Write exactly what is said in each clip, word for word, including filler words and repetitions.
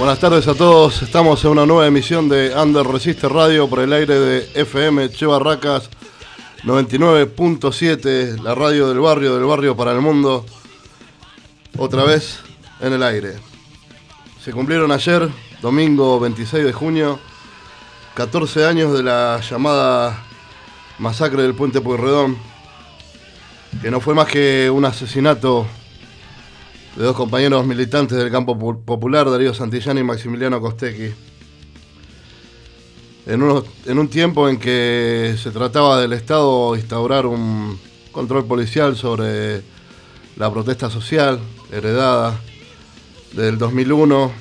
Buenas tardes a todos, estamos en una nueva emisión de Under Resiste Radio por el aire de F M Che Barracas noventa y nueve punto siete, la radio del barrio, del barrio para el mundo, otra vez en el aire. Se cumplieron ayer, domingo veintiséis de junio, catorce años de la llamada masacre del Puente Pueyrredón, que no fue más que un asesinato de dos compañeros militantes del campo popular, Darío Santillán y Maximiliano Costecchi. En, unos, en un tiempo en que se trataba del Estado instaurar un control policial sobre la protesta social heredada del dos mil uno,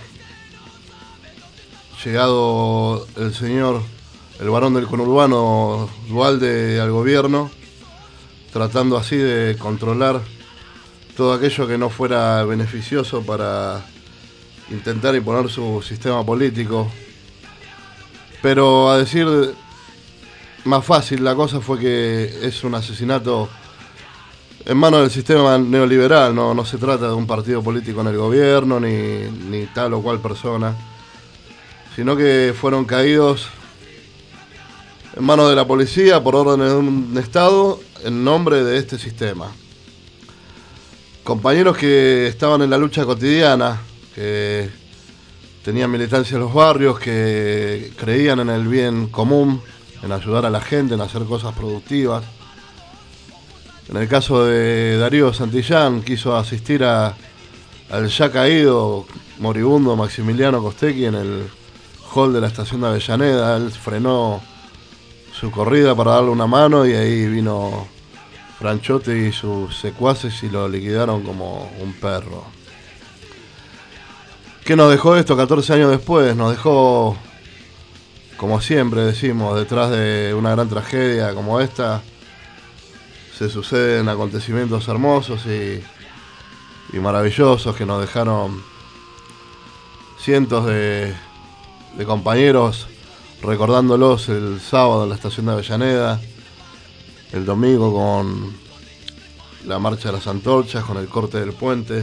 llegado el señor, el varón del conurbano Duhalde al gobierno, tratando así de controlar todo aquello que no fuera beneficioso para intentar imponer su sistema político. Pero a decir más fácil la cosa fue que es un asesinato en manos del sistema neoliberal, no, no se trata de un partido político en el gobierno ni, ni tal o cual persona, sino que fueron caídos en manos de la policía por órdenes de un Estado en nombre de este sistema. Compañeros que estaban en la lucha cotidiana, que tenían militancia en los barrios, que creían en el bien común, en ayudar a la gente, en hacer cosas productivas. En el caso de Darío Santillán, quiso asistir a, al ya caído, moribundo Maximiliano Costecchi en el hall de la estación de Avellaneda. Él frenó su corrida para darle una mano y ahí vino Franchote y sus secuaces y lo liquidaron como un perro. ¿Qué nos dejó esto catorce años después? Nos dejó, como siempre decimos, detrás de una gran tragedia como esta, se suceden acontecimientos hermosos y, y maravillosos que nos dejaron cientos de, de compañeros recordándolos el sábado en la estación de Avellaneda, el domingo con la marcha de las antorchas, con el corte del puente,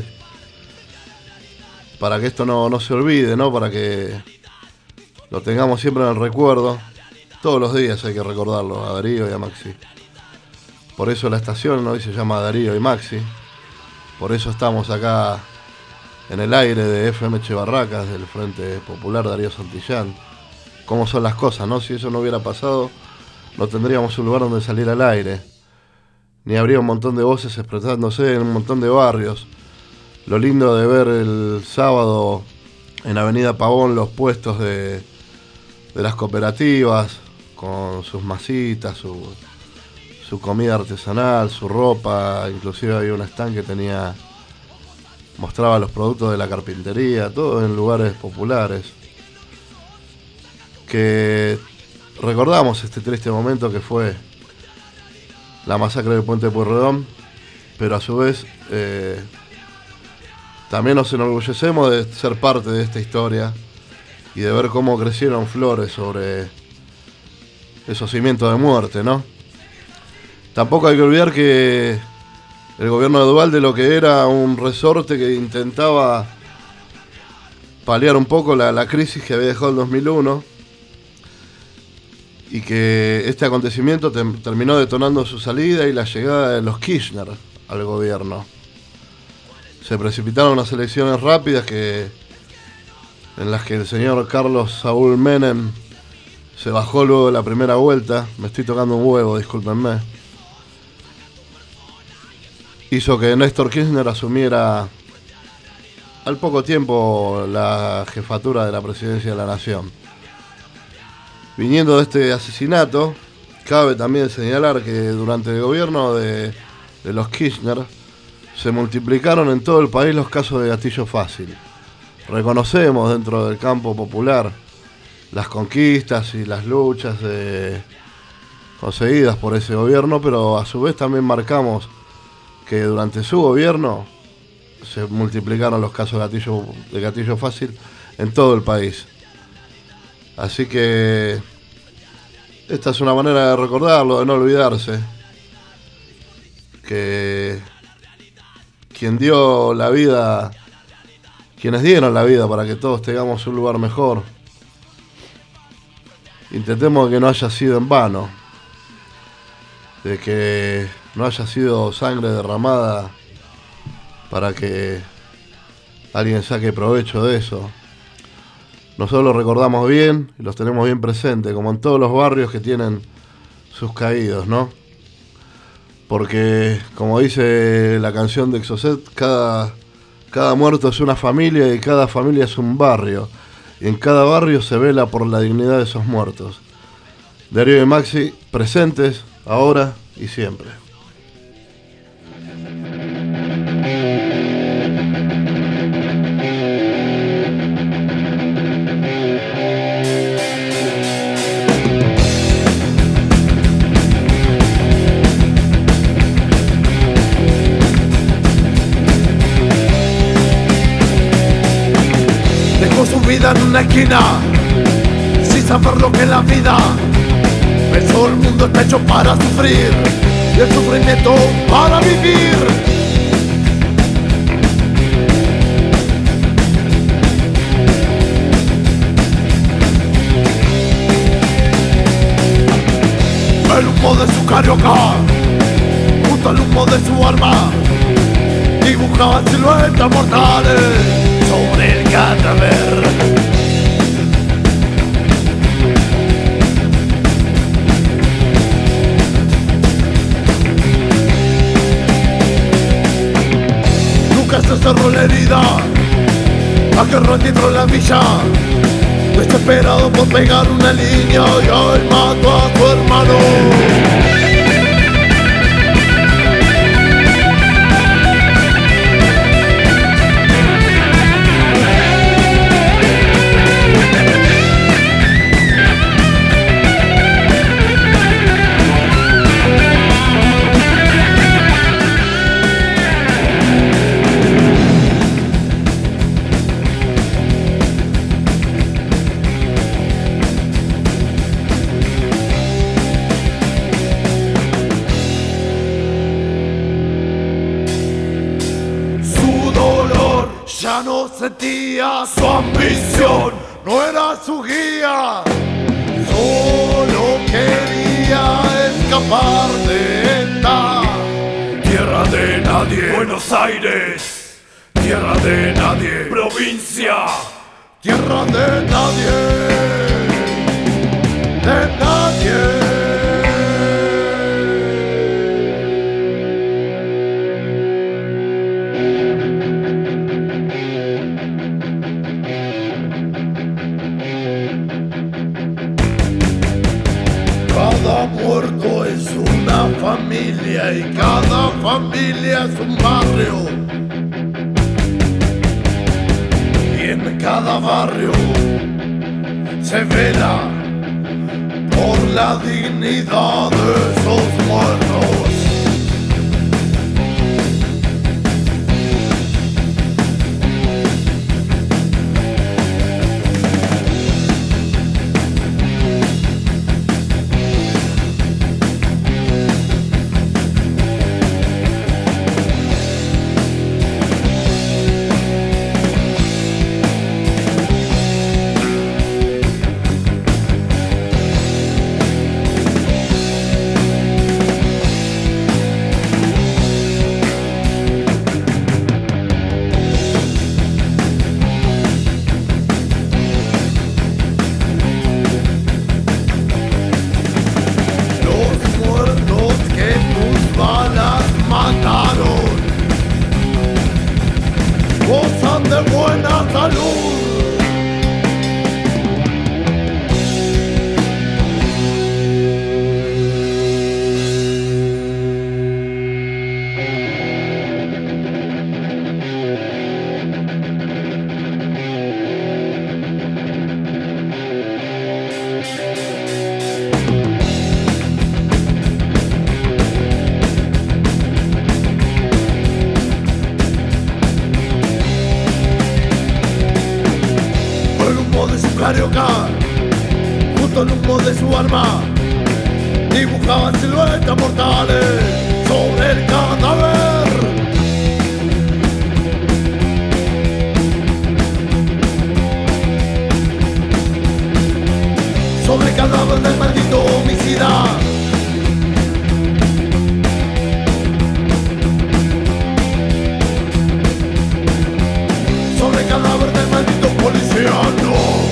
para que esto no, no se olvide, ¿no? Para que lo tengamos siempre en el recuerdo. Todos los días hay que recordarlo, a Darío y a Maxi. Por eso la estación hoy se llama Darío y Maxi. Por eso estamos acá en el aire de F M Che Barracas, del Frente Popular Darío Santillán. Cómo son las cosas, ¿no? Si eso no hubiera pasado, no tendríamos un lugar donde salir al aire, ni habría un montón de voces expresándose en un montón de barrios. Lo lindo de ver el sábado en Avenida Pavón los puestos de, de las cooperativas, con sus masitas, su, su comida artesanal, su ropa, inclusive había un stand que tenía, mostraba los productos de la carpintería, todo en lugares populares, que recordamos este triste momento que fue la masacre del Puente Pueyrredón, pero a su vez eh, también nos enorgullecemos de ser parte de esta historia y de ver cómo crecieron flores sobre esos cimientos de muerte, ¿no? Tampoco hay que olvidar que el gobierno de Duhalde lo que era un resorte que intentaba paliar un poco la, la crisis que había dejado el dos mil uno, y que este acontecimiento te, terminó detonando su salida y la llegada de los Kirchner al gobierno. Se precipitaron unas elecciones rápidas que, en las que el señor Carlos Saúl Menem se bajó luego de la primera vuelta. Me estoy tocando un huevo, discúlpenme. Hizo que Néstor Kirchner asumiera al poco tiempo la jefatura de la presidencia de la nación. Viniendo de este asesinato, cabe también señalar que durante el gobierno de, de los Kirchner se multiplicaron en todo el país los casos de gatillo fácil. Reconocemos dentro del campo popular las conquistas y las luchas de, conseguidas por ese gobierno, pero a su vez también marcamos que durante su gobierno se multiplicaron los casos de gatillo, de gatillo fácil en todo el país. Así que esta es una manera de recordarlo, de no olvidarse que quien dio la vida quienes dieron la vida para que todos tengamos un lugar mejor. Intentemos que no haya sido en vano, de que no haya sido sangre derramada para que alguien saque provecho de eso. Nosotros los recordamos bien y los tenemos bien presentes, como en todos los barrios que tienen sus caídos, ¿no? Porque, como dice la canción de Exocet, cada, cada muerto es una familia y cada familia es un barrio. Y en cada barrio se vela por la dignidad de esos muertos. Darío y Maxi, presentes, ahora y siempre. En una esquina, sin saber lo que es la vida. Pensó el mundo está hecho para sufrir y el sufrimiento para vivir. El humo de su carioca, junto al humo de su arma, dibujaba siluetas mortales sobre el cadáver. Nunca se cerró la herida, agarró el tiro en la villa, desesperado por pegar una línea, y hoy mató a su hermano. Ya no sentía su ambición, no era su guía, solo quería escapar de esta tierra de nadie. Buenos Aires, tierra de nadie. Provincia, tierra de nadie, de nadie. Cada muerto es una familia y cada familia es un barrio. Y en cada barrio se vela por la dignidad de esos muertos. Gozan de buena salud. Carioca, justo al humo de su arma, dibujaba siluetas mortales sobre el cadáver. sobre el cadáver del maldito homicida. Sobre el cadáver del maldito policiano.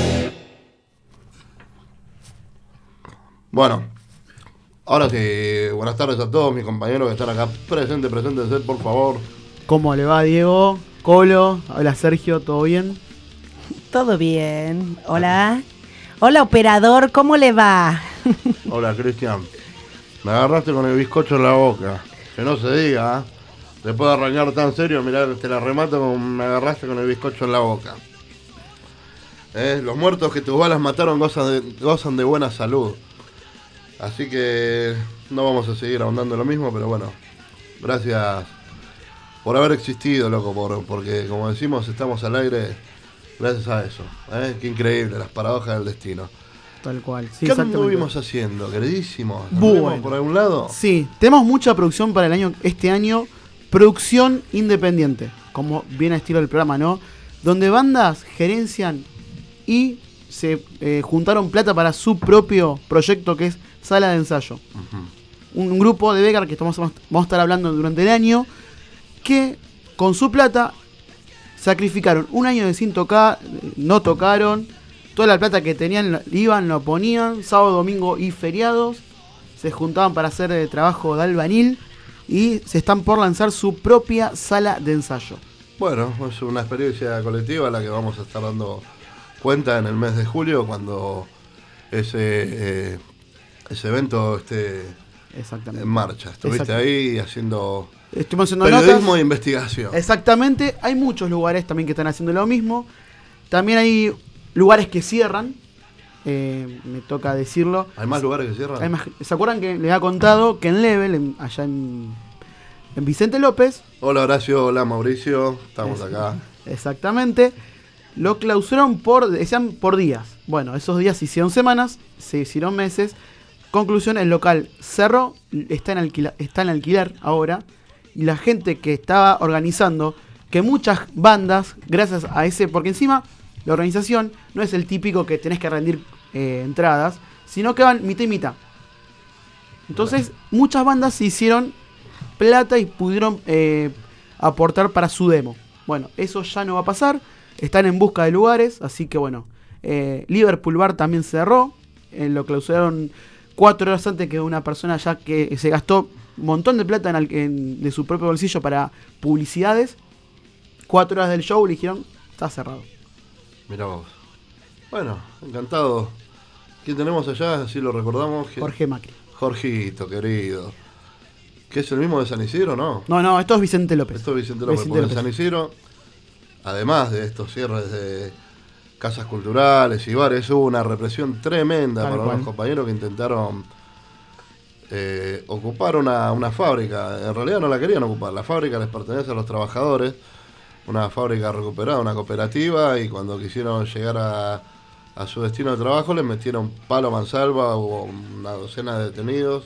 Bueno, ahora sí, buenas tardes a todos mis compañeros que están acá presentes, preséntense por favor. ¿Cómo le va, Diego? Colo, hola Sergio, ¿todo bien? Todo bien, hola. Hola operador, ¿cómo le va? Hola Cristian, me agarraste con el bizcocho en la boca, que no se diga, ¿eh? Después de arrancar tan serio, mirá, te la remato como me agarraste con el bizcocho en la boca. ¿Eh? Los muertos que tus balas mataron gozan de, gozan de buena salud. Así que no vamos a seguir ahondando en lo mismo, pero bueno, gracias por haber existido, loco, por, porque como decimos, estamos al aire gracias a eso. ¿Eh? Qué increíble, las paradojas del destino. Tal cual. Sí, ¿Qué exactamente. anduvimos haciendo, queridísimo? Bueno. ¿Por algún lado? Sí, tenemos mucha producción para el año, este año, producción independiente, como viene a estilo del programa, ¿no? Donde bandas gerencian y se eh, juntaron plata para su propio proyecto que es Sala de Ensayo. Uh-huh. Un, un grupo de Becar que estamos, vamos a estar hablando durante el año, que con su plata sacrificaron un año de sin tocar, no tocaron, toda la plata que tenían iban, lo ponían, sábado, domingo y feriados, se juntaban para hacer eh, trabajo de albañil y se están por lanzar su propia sala de ensayo. Bueno, es una experiencia colectiva a la que vamos a estar dando cuenta en el mes de julio cuando ese, eh, ese evento esté Exactamente. en marcha. Estuviste ahí haciendo... Estuvimos haciendo periodismo notas. e investigación. Exactamente. Hay muchos lugares también que están haciendo lo mismo. También hay lugares que cierran. Eh, me toca decirlo. ¿Hay más lugares que cierran? Hay más, ¿se acuerdan que les ha contado que en Level, en, allá en, en Vicente López? Hola Horacio, hola Mauricio. Estamos es, acá. Exactamente. Lo clausuraron por, decían por días. Bueno, esos días se hicieron semanas, se hicieron meses. Conclusión, el local cerró, está en, alquila, está en alquiler ahora. Y la gente que estaba organizando, que muchas bandas, gracias a ese, porque encima la organización no es el típico que tenés que rendir eh, entradas, sino que van mitad y mitad. Entonces, bueno, muchas bandas se hicieron plata y pudieron eh, aportar para su demo. Bueno, eso ya no va a pasar, están en busca de lugares, así que bueno, eh, Liverpool Bar también cerró, eh, lo clausuraron cuatro horas antes que una persona ya que se gastó un montón de plata en, en, de su propio bolsillo para publicidades. Cuatro horas del show le dijeron, está cerrado. Mirá vos. Bueno, encantado. ¿Quién tenemos allá? Así lo recordamos. Jorge Macri. Jorgito, querido. ¿Que es el mismo de San Isidro, no? No, no, esto es Vicente López. Esto es Vicente López. Vicente López. En San Isidro, además de estos cierres de casas culturales y bares, hubo una represión tremenda Tal para cual. unos compañeros que intentaron eh, ocupar una, una fábrica. En realidad no la querían ocupar. La fábrica les pertenece a los trabajadores. Una fábrica recuperada, una cooperativa, y cuando quisieron llegar a, a su destino de trabajo les metieron palo a mansalva, hubo una docena de detenidos.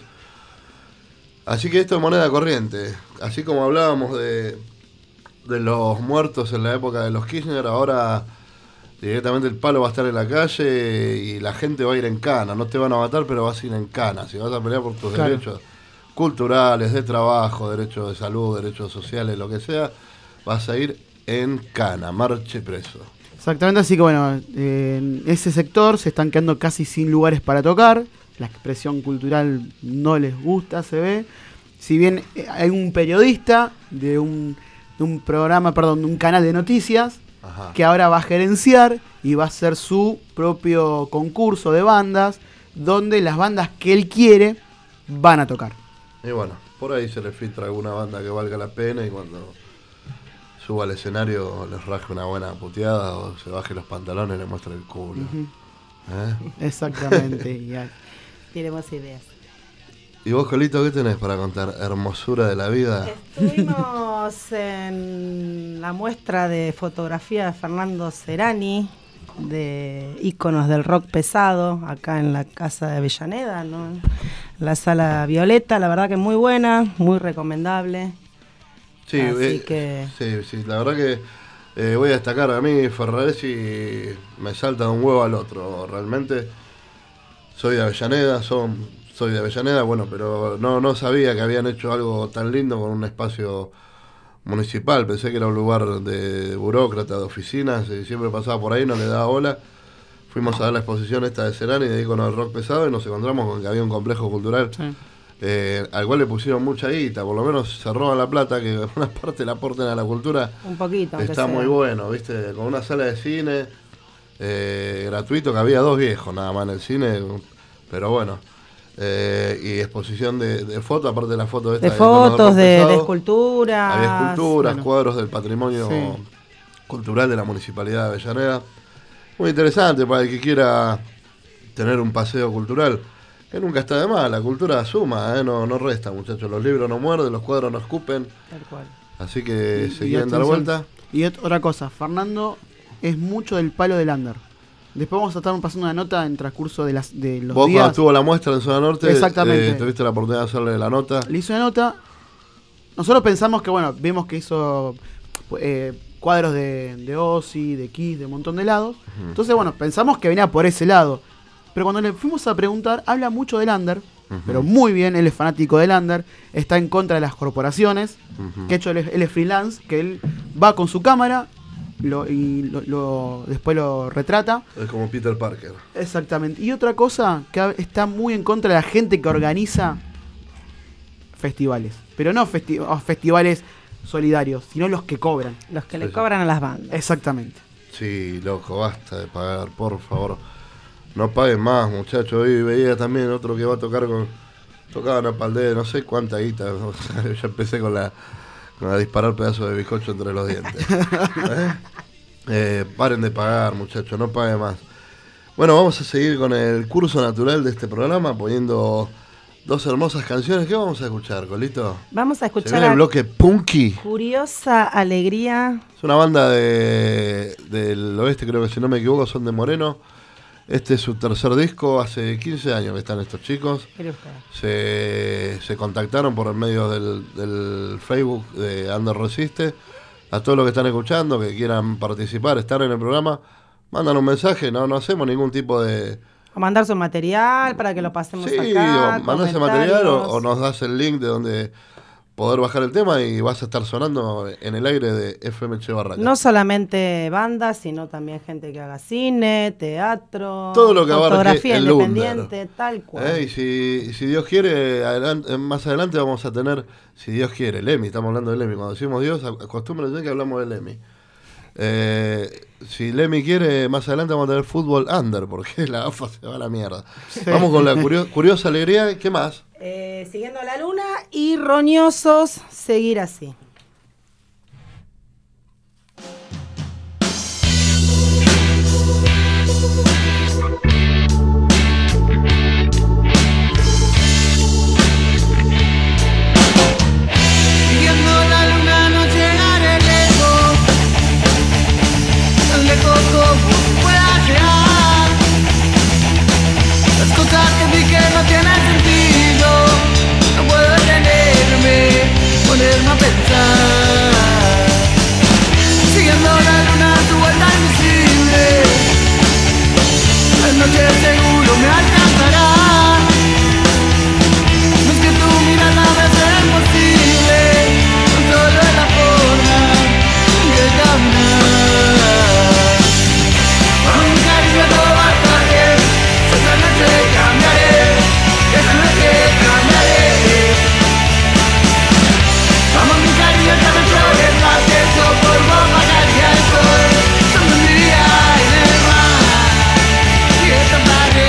Así que esto es moneda corriente. Así como hablábamos de, de los muertos en la época de los Kirchner, ahora directamente el palo va a estar en la calle y la gente va a ir en cana. No te van a matar, pero vas a ir en cana. Si vas a pelear por tus claro. derechos culturales, de trabajo, derechos de salud, derechos sociales, lo que sea, vas a ir en cana, marche preso. Exactamente, así que bueno, eh, en ese sector se están quedando casi sin lugares para tocar. La expresión cultural no les gusta, se ve. Si bien hay un periodista de un, de un programa, perdón, de un canal de noticias, Ajá. que ahora va a gerenciar y va a hacer su propio concurso de bandas, donde las bandas que él quiere van a tocar. Y bueno, por ahí se le filtra alguna banda que valga la pena y cuando suba al escenario les raje una buena puteada o se baje los pantalones y le muestre el culo. Uh-huh. ¿Eh? Exactamente. Ya. Tenemos ideas. ¿Y vos, Colito, qué tenés para contar? Hermosura de la vida. Estuvimos en la muestra de fotografía de Fernando Serani, de íconos del rock pesado, acá en la Casa de Avellaneda, ¿no? La Sala Violeta, la verdad que muy buena, muy recomendable. Sí, Así eh, que... sí, sí, la verdad que eh, voy a destacar a mí, Ferraresi me salta de un huevo al otro, realmente soy de Avellaneda, son, soy de Avellaneda, bueno, pero no, no sabía que habían hecho algo tan lindo con un espacio municipal. Pensé que era un lugar de burócrata, de oficinas, y siempre pasaba por ahí, no le daba bola. Fuimos a ver la exposición esta de Cerani, de Íconos del Rock Pesado, y nos encontramos con que había un complejo cultural, sí. eh, al cual le pusieron mucha guita, por lo menos se roban la plata, que una parte la aporten a la cultura. Un poquito. Está muy bueno, ¿viste? Con una sala de cine eh, gratuito, que había dos viejos nada más en el cine, pero bueno. Eh, y exposición de, de fotos, aparte de la foto esta de, de fotos, de, de esculturas. Había esculturas, bueno. cuadros del patrimonio sí. cultural de la Municipalidad de Avellaneda. Muy interesante para el que quiera tener un paseo cultural, que nunca está de más. La cultura suma, ¿eh? no, no resta, muchachos. Los libros no muerden, los cuadros no escupen. Tal cual. Así que y, se y quieren dar vuelta. Y otra cosa, Fernando es mucho del palo del under. Después vamos a estar pasando una nota en transcurso de, las, de los Vos días. cuando estuvo la muestra en Zona Norte, exactamente. Eh, tuviste la oportunidad de hacerle la nota. Le hizo una nota. Nosotros pensamos que, bueno, vimos que hizo eh, cuadros de, de Ozzy, de Kiss, de un montón de lados. Uh-huh. Entonces, bueno, pensamos que venía por ese lado. Pero cuando le fuimos a preguntar, habla mucho del under, uh-huh. pero muy bien, él es fanático del under, está en contra de las corporaciones, uh-huh. que de hecho él es, él es freelance, que él va con su cámara lo, y lo, lo, después lo retrata. Es como Peter Parker. Exactamente. Y otra cosa, que está muy en contra de la gente que organiza festivales. Pero no festi- festivales solidarios, sino los que cobran. Los que le sí, cobran a las bandas. Exactamente. Sí, loco, basta de pagar, por favor. No paguen más, muchachos. Hoy veía también otro que va a tocar con... Tocaban a Paldé, no sé cuánta guita. O sea, yo empecé con la... a disparar pedazos de bizcocho entre los dientes. ¿Eh? Eh, paren de pagar, muchachos, no paguen más. Bueno, vamos a seguir con el curso natural de este programa, poniendo dos hermosas canciones. ¿Qué vamos a escuchar, Colito? Vamos a escuchar... ¿Se viene el bloque Punky? Curiosa Alegría. Es una banda de del oeste, creo que si no me equivoco, son de Moreno. Este es su tercer disco, hace quince años que están estos chicos. Se, se contactaron por el medio del, del Facebook de Under Resiste. A todos los que están escuchando, que quieran participar, estar en el programa, mandan un mensaje, no, no hacemos ningún tipo de... O mandar su material para que lo pasemos sí, acá. Sí, o mandás el material o, o nos das el link de donde poder bajar el tema y vas a estar sonando en el aire de F M Che Barraca. No solamente bandas, sino también gente que haga cine, teatro, todo lo que fotografía el independiente, Under. Tal cual. Eh, y si, si Dios quiere, adelante, más adelante vamos a tener, si Dios quiere, el Emi, estamos hablando del Emi. Cuando decimos Dios, acostúmbrense que hablamos del Emi. Eh, si Lemmy quiere, más adelante vamos a tener fútbol under, porque la A F A se va a la mierda. Sí. Vamos con la curio- curiosa alegría. ¿Qué más? Eh, siguiendo la luna y roñosos, seguir así. Ponerme a pensar, siguiendo la luna su vuelta invisible, la noche seguro me alcanzará. No es que tu mirada me sea imposible, tan solo es la forma de caminar. Con un cariño todo va a estar bien, esta noche cambiaré, esta noche cambiaré. Vamos mi cariño, ya me flores, más que eso por vos bajaría el sol. Solo un día en el mar y esta tarde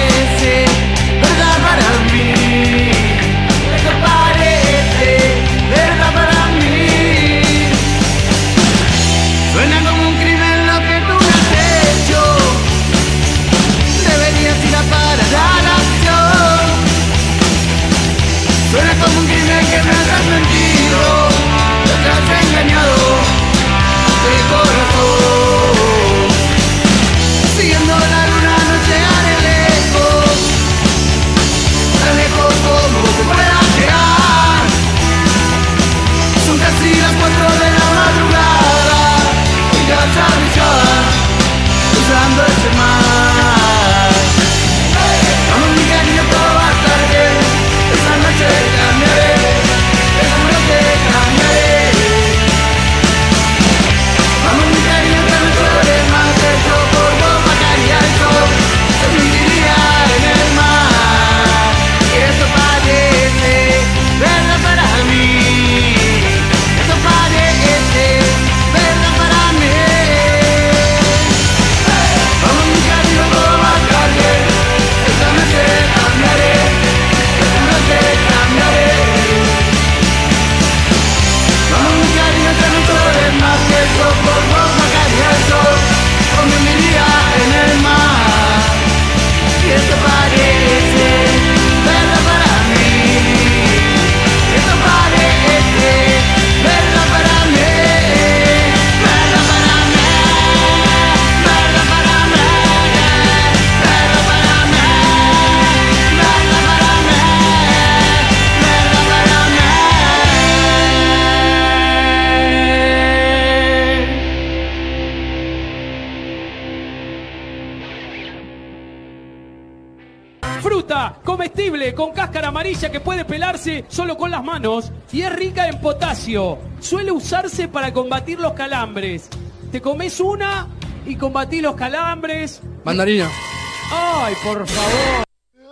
fruta comestible con cáscara amarilla que puede pelarse solo con las manos y es rica en potasio. Suele usarse para combatir los calambres. Te comes una y combatís los calambres. Mandarina. Ay, por favor.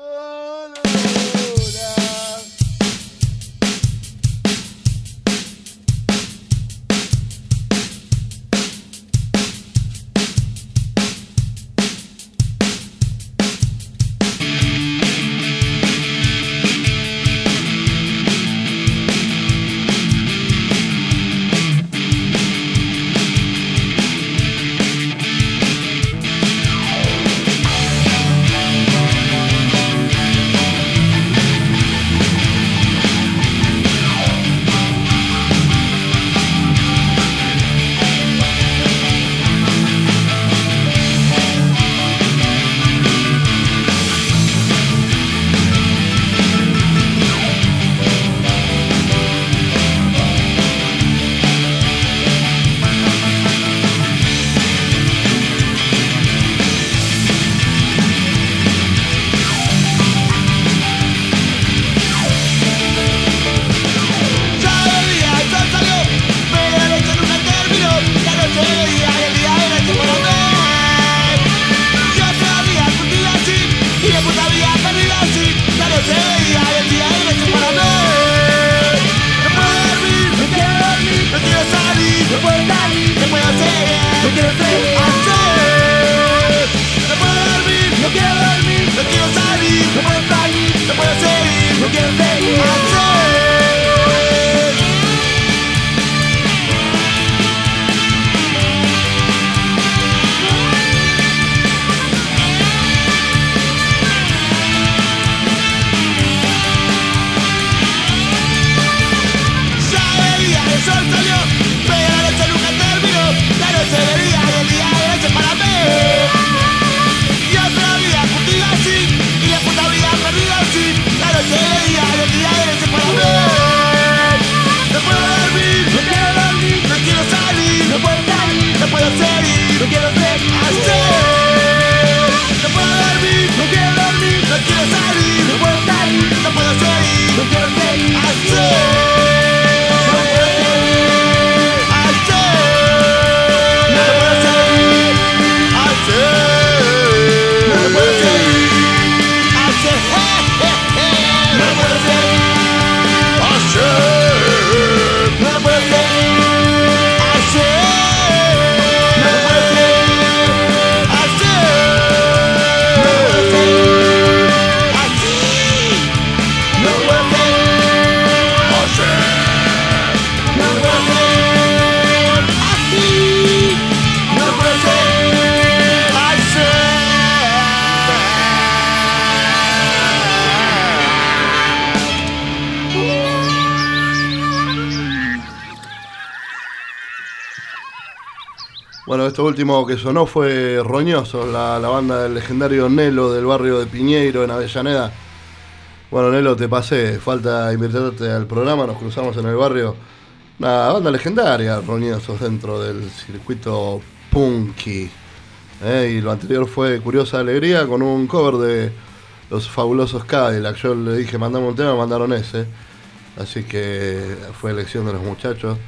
Bueno, esto último que sonó fue Roñosos, la, la banda del legendario Nelo del barrio de Piñeiro en Avellaneda. Bueno, Nelo, te pasé, falta invitarte al programa, nos cruzamos en el barrio. Una banda legendaria, Roñosos, dentro del circuito punky. ¿eh? Y lo anterior fue Curiosa Alegría con un cover de Los Fabulosos Cadillac. Yo le dije, mandame un tema, mandaron ese. Así que fue elección de los muchachos.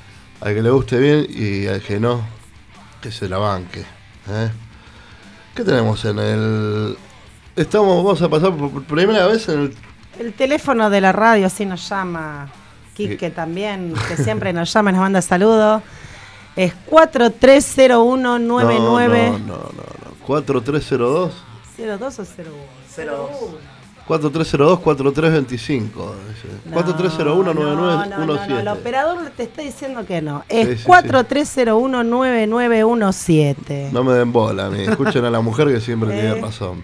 Al que le guste bien y al que no, que se la banque. ¿eh? ¿Qué tenemos en el...? Estamos, vamos a pasar por primera vez en el... El teléfono de la radio, así nos llama Quique sí. también, que siempre nos llama y nos manda saludos. Es cuatro tres cero uno nueve nueve... No, no, no, no, no. ¿cuatro tres cero dos? ¿cero dos o cero uno? cero dos. cuatro tres cero dos cuatro tres dos cinco. No, cuatro tres cero uno nueve nueve uno siete. No, no, no, el operador te está diciendo que no. Es sí, sí, cuatro tres cero uno nueve nueve uno siete. No me den bola a mí. Escuchen a la mujer que siempre eh, tiene razón.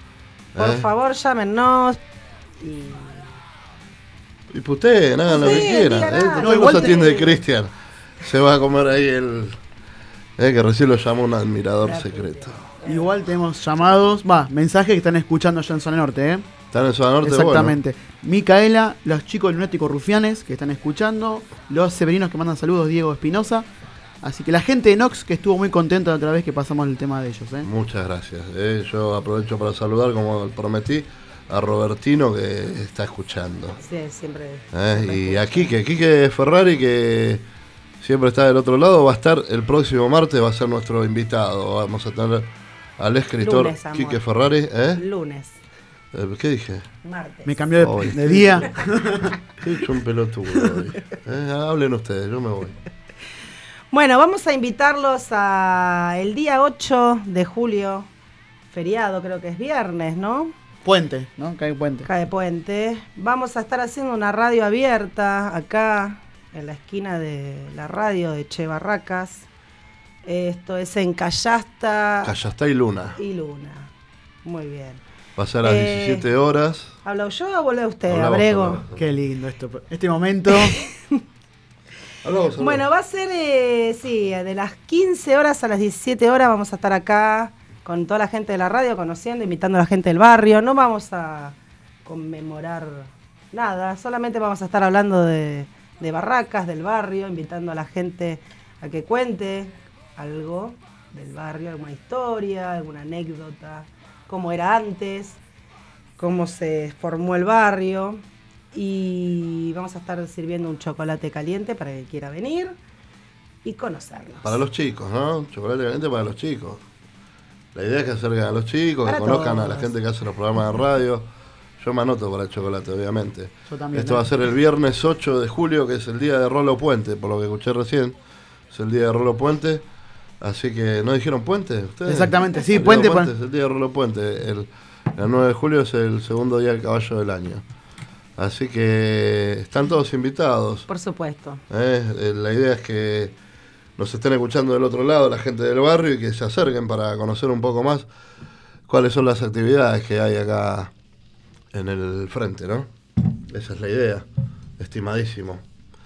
Por ¿Eh? favor, llámenos. Y, y pues ustedes, hagan lo sí, que quieran. ¿eh? No, no, igual nos atiende te... Cristian. Se va a comer ahí el... Eh, que recién lo llamó un admirador Gracias. secreto. Igual tenemos llamados, va, mensajes que están escuchando allá en Zona Norte, ¿eh? Están en Zona Norte, exactamente. Bueno. Micaela, los chicos del Lunático Rufianes que están escuchando, los severinos que mandan saludos, Diego Espinosa. Así que la gente de Nox que estuvo muy contenta la otra vez que pasamos el tema de ellos, ¿eh? Muchas gracias. ¿eh? Yo aprovecho para saludar, como prometí, a Robertino que está escuchando. Sí, siempre. Eh, siempre y escucho. a Quique, Quique Ferrari, que siempre está del otro lado, va a estar el próximo martes, va a ser nuestro invitado. Vamos a tener al escritor Lunes, amor. Quique Ferrari. ¿eh? Lunes, Eh, ¿Qué dije? martes. Me cambió de, Hoy. de día. He hecho un pelotudo hoy. Eh, hablen ustedes, yo me voy. Bueno, vamos a invitarlos a el día ocho de julio, feriado, creo que es viernes, ¿no? Puente, ¿no? Cae puente. Acá de Puente. Vamos a estar haciendo una radio abierta acá en la esquina de la radio de Che Barracas. Esto es en Callasta Callastá y Luna. y Luna. Muy bien. Va a ser a las Eh, diecisiete horas. ¿Hablo yo o vuelve usted, Hablamos, Abrego? hablamos. Qué lindo esto. Este momento. Hablamos, hablamos. Bueno, va a ser, eh, sí, de las quince horas a las diecisiete horas vamos a estar acá con toda la gente de la radio, conociendo, invitando a la gente del barrio. No vamos a conmemorar nada, solamente vamos a estar hablando de, de Barracas, del barrio, invitando a la gente a que cuente algo del barrio, alguna historia, alguna anécdota, cómo era antes, cómo se formó el barrio. Y vamos a estar sirviendo un chocolate caliente para el que quiera venir y conocernos. Para los chicos, ¿no? Chocolate caliente para los chicos. La idea es que acerquen a los chicos, Para que conozcan todos. a la gente que hace los programas de radio. Yo me anoto para el chocolate, obviamente. Yo también. Esto ¿no? va a ser el viernes ocho de julio, que es el día de Rolo Puente, por lo que escuché recién. Es el día de Rolo Puente. Así que, ¿no dijeron Puente ustedes? Exactamente, sí, El día Puente, de Puente. Es el día de Rolo Puente. El, el nueve de julio es el segundo día del caballo del año. Así que están todos invitados. Por supuesto. ¿eh? Eh, La idea es que nos estén escuchando del otro lado, la gente del barrio, y que se acerquen para conocer un poco más cuáles son las actividades que hay acá en el frente, ¿no? Esa es la idea, estimadísimo.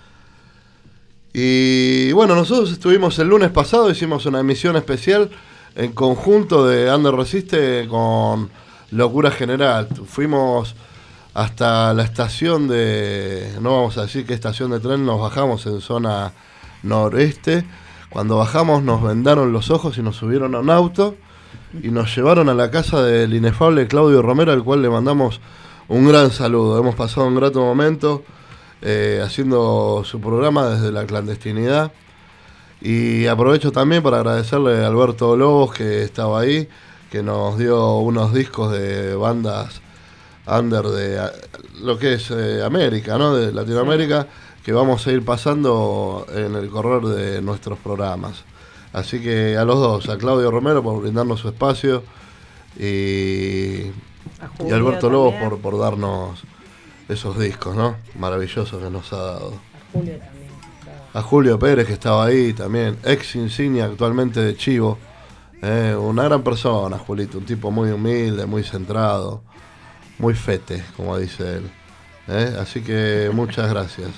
Y bueno, nosotros estuvimos el lunes pasado, hicimos una emisión especial en conjunto de Under Resiste con Locura General. Fuimos hasta la estación de, no vamos a decir qué estación de tren, nos bajamos en zona noreste. Cuando bajamos nos vendaron los ojos y nos subieron a un auto y nos llevaron a la casa del inefable Claudio Romero, al cual le mandamos un gran saludo. Hemos pasado un grato momento eh, haciendo su programa desde la clandestinidad. Y aprovecho también para agradecerle a Alberto Lobos, que estaba ahí, que nos dio unos discos de bandas under de a, lo que es eh, América, ¿no? De Latinoamérica, que vamos a ir pasando en el correr de nuestros programas. Así que a los dos, a Claudio Romero por brindarnos su espacio y, A y Julio a Alberto Lobos también. por, por darnos esos discos, ¿no? Maravillosos que nos ha dado. A Julio también. claro. A Julio Pérez, que estaba ahí también, ex insignia actualmente de Chivo. Eh, una gran persona, Julito, un tipo muy humilde, muy centrado, muy fete, como dice él. Eh, así que muchas gracias.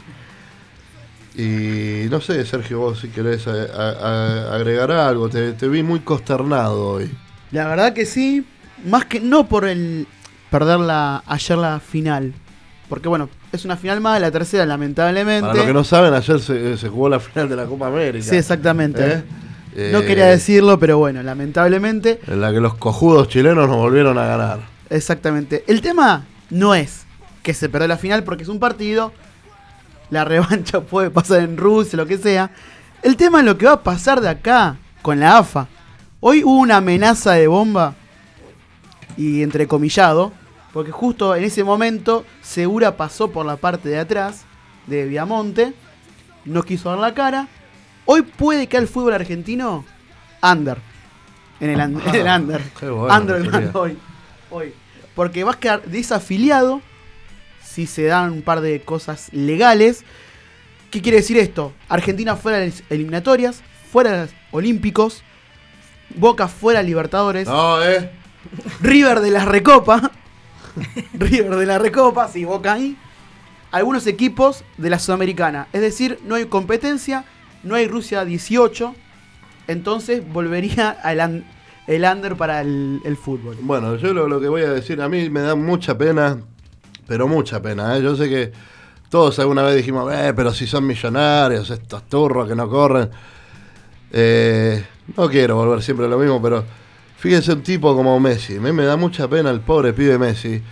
Y no sé, Sergio, vos si querés a- a- a- agregar algo, te, te vi muy consternado hoy. La verdad que sí. Más que no por el perder la, ayer la final. Porque bueno, es una final más de la tercera, lamentablemente. Para los que no saben, ayer se, se jugó la final de la Copa América. Sí, exactamente. ¿Eh? No Eh, quería decirlo, pero bueno, lamentablemente. En la que los cojudos chilenos nos volvieron a ganar. Exactamente. El tema no es que se perdió la final porque es un partido. La revancha puede pasar en Rusia, lo que sea. El tema es lo que va a pasar de acá con la A F A. Hoy hubo una amenaza de bomba y entrecomillado, porque justo en ese momento Segura pasó por la parte de atrás de Viamonte, no quiso dar la cara. Hoy puede que el fútbol argentino under. En el, and- en el under. Qué bueno, Underground quería. hoy. Hoy. Porque vas a quedar desafiliado si se dan un par de cosas legales. ¿Qué quiere decir esto? Argentina fuera de las eliminatorias, fuera de los Olímpicos, Boca fuera de Libertadores, No, eh. River de la Recopa, River de la Recopa, sí, Boca ahí, algunos equipos de la Sudamericana. Es decir, no hay competencia, no hay Rusia dieciocho, entonces volvería al un- el under para el, el fútbol. Bueno, yo lo, lo que voy a decir, a mí me da mucha pena, pero mucha pena, ¿eh? Yo sé que todos alguna vez dijimos, eh, pero si son millonarios, estos turros que no corren. Eh, no quiero volver siempre a lo mismo, pero fíjense un tipo como Messi. A mí me da mucha pena el pobre pibe Messi,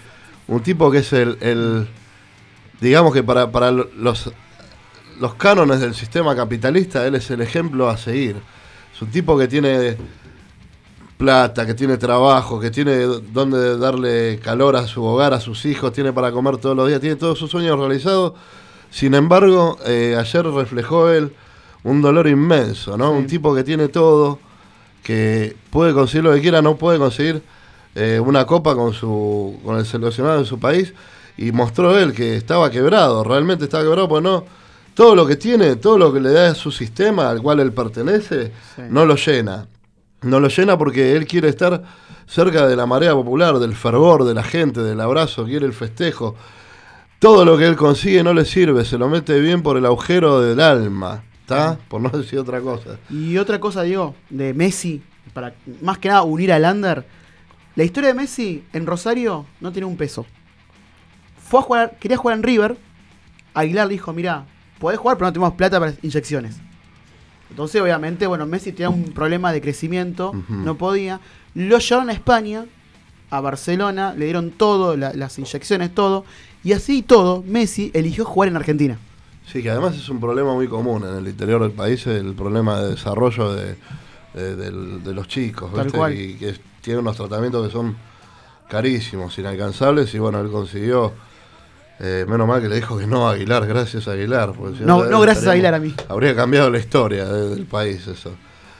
un tipo que es el, el digamos que para, para los, los cánones del sistema capitalista, él es el ejemplo a seguir. Es un tipo que tiene plata, que tiene trabajo, que tiene donde darle calor a su hogar, a sus hijos, tiene para comer todos los días, tiene todos sus sueños realizados. Sin embargo, eh, ayer reflejó él un dolor inmenso, ¿no? Sí. Un tipo que tiene todo, que puede conseguir lo que quiera, no puede conseguir eh, una copa con su con el seleccionado de su país, y mostró él que estaba quebrado, realmente estaba quebrado, porque no, todo lo que tiene, todo lo que le da a su sistema al cual él pertenece, sí. no lo llena. No lo llena porque él quiere estar cerca de la marea popular, del fervor de la gente, del abrazo, quiere el festejo. Todo lo que él consigue no le sirve, se lo mete bien por el agujero del alma, ¿está? Por no decir otra cosa. Y otra cosa, Diego, de Messi, para más que nada unir al under, la historia de Messi en Rosario no tiene un peso. Fue a jugar, quería jugar en River, Aguilar dijo, mirá, podés jugar pero no tenemos plata para inyecciones. Entonces, obviamente, bueno, Messi tenía un problema de crecimiento, uh-huh. no podía. Lo llevaron a España, a Barcelona, le dieron todo, la, las inyecciones, todo. Y así todo, Messi eligió jugar en Argentina. Sí, que además es un problema muy común en el interior del país, el problema de desarrollo de, de, de, de los chicos, Tal ¿viste? cual. Y que tienen unos tratamientos que son carísimos, inalcanzables, y bueno, él consiguió... Eh, menos mal que le dijo que no a Aguilar, gracias a Aguilar. Si no, no, no gracias a Aguilar a mí. Habría cambiado la historia de, del país eso.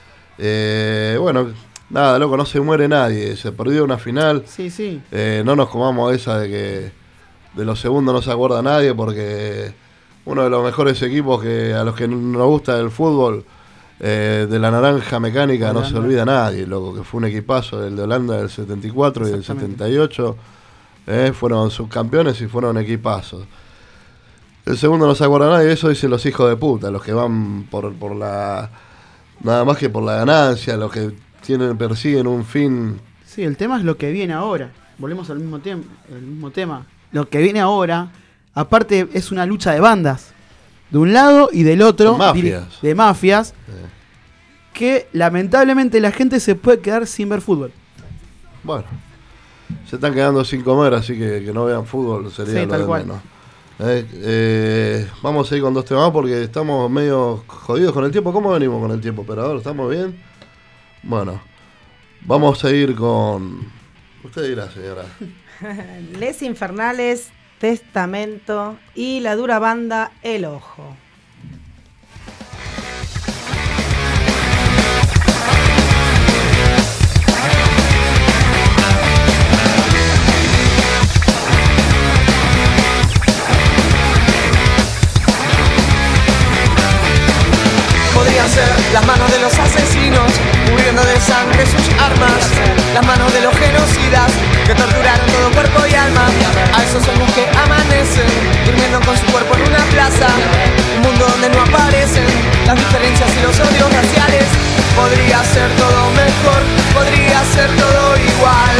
Eh, bueno, nada, loco, no se muere nadie. Se perdió una final. Sí, sí. Eh, no nos comamos esa de que de los segundos no se acuerda nadie, porque uno de los mejores equipos que a los que nos gusta el fútbol, eh, de la naranja mecánica, Holanda. No se olvida nadie, loco, que fue un equipazo, el de Holanda del setenta y cuatro y del setenta y ocho. Eh, fueron subcampeones y fueron equipazos. El segundo no se acuerda nadie, eso dicen los hijos de puta, los que van por, por la... nada más que por la ganancia, los que tienen persiguen un fin. Sí, el tema es lo que viene ahora. Volvemos al mismo, tiempo, el mismo tema. Lo que viene ahora, aparte es una lucha de bandas, de un lado y del otro, de mafias, de mafias eh. que lamentablemente la gente se puede quedar sin ver fútbol. Bueno. Se están quedando sin comer, así que que no vean fútbol sería sí, lo tal de cual. menos. Eh, eh, vamos a ir con dos temas porque estamos medio jodidos con el tiempo. ¿Cómo venimos con el tiempo, operador? ¿Estamos bien? Bueno, vamos a ir con... Usted dirá, señora. Les Infernales, Testamento y la dura banda El Ojo. Podrían ser las manos de los asesinos, cubriendo de sangre sus armas, las manos de los genocidas que torturaron todo cuerpo y alma, a esos sueños que amanecen, durmiendo con su cuerpo en una plaza, un mundo donde no aparecen las diferencias y los odios raciales. Podría ser todo mejor, podría ser todo igual,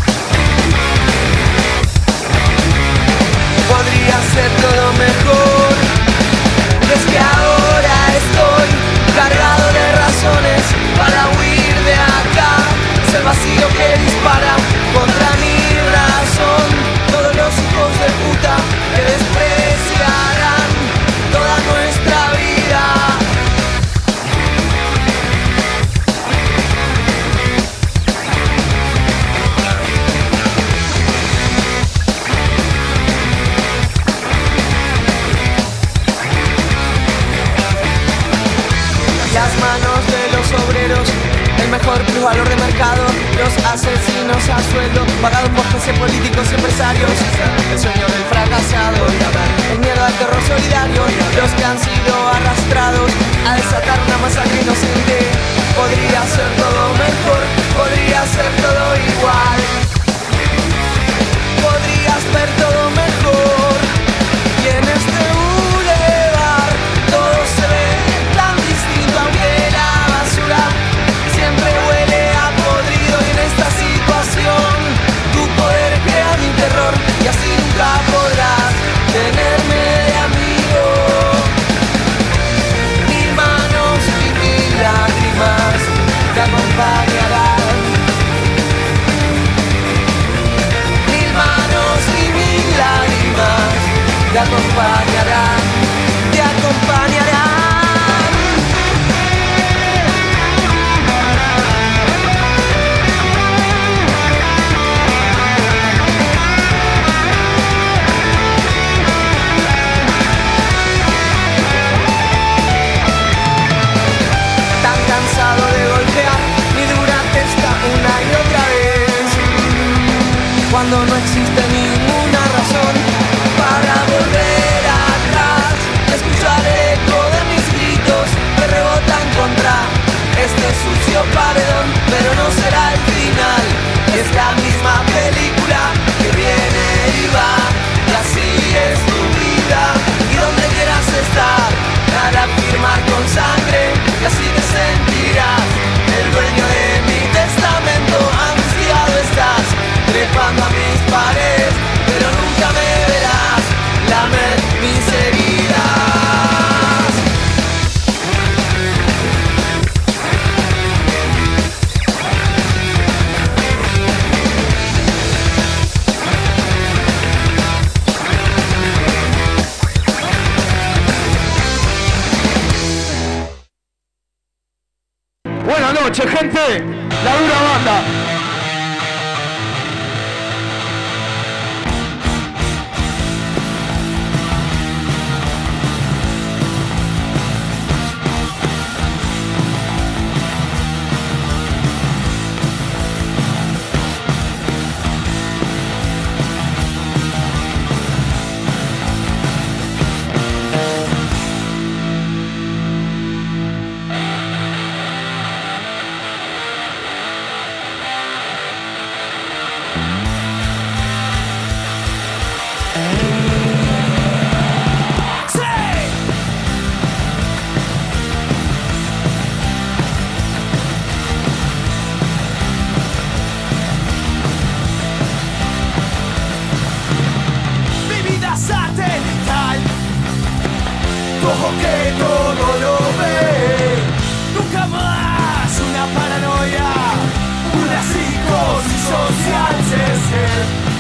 podría ser todo mejor. Es que ahora estoy cargado de razones para huir de acá. Es el vacío que dispara contra mi razón. Todos los hijos de puta que despreciarán toda nuestra vida. Las manos de los obreros, el mejor plusvalor de mercado, los asesinos a sueldo, pagados por jueces políticos y empresarios, el sueño del fracasado, el miedo al terror solidario, los que han sido arrastrados a desatar una masacre inocente. Podría ser todo mejor, podría ser todo igual, podrías ver todo mejor, y en este bulevar todo se ve tan distinto, aunque la basura siempre huele a podrido. Y en esta situación tu poder crea mi terror, y así nunca te acompañarán, te acompañarán. Tan cansado de golpear mi dura testa una y otra vez, cuando no existe ninguna razón para volver atrás, escuchar el eco de mis gritos que rebotan contra este sucio paredón, pero no será el final, es la misma película que viene y va, y así es tu vida, y donde quieras estar, para firmar con sangre, y así te sentirás el dueño de mi testamento. Angustiado estás, trepando a mis paredes, pero nunca me verás lamer mis heridas. Buenas noches, gente. La dura banda. Ojo que todo lo ve, nunca más una paranoia, una psicosis social se se.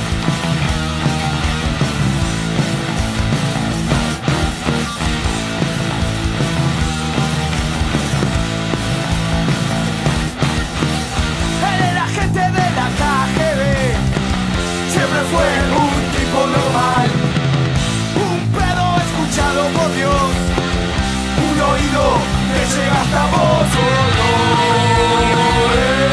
Él era agente de la K G B, siempre fue un tipo normal, un pedo escuchado por Dios, un oído que llega hasta vos. Oh, no, eh.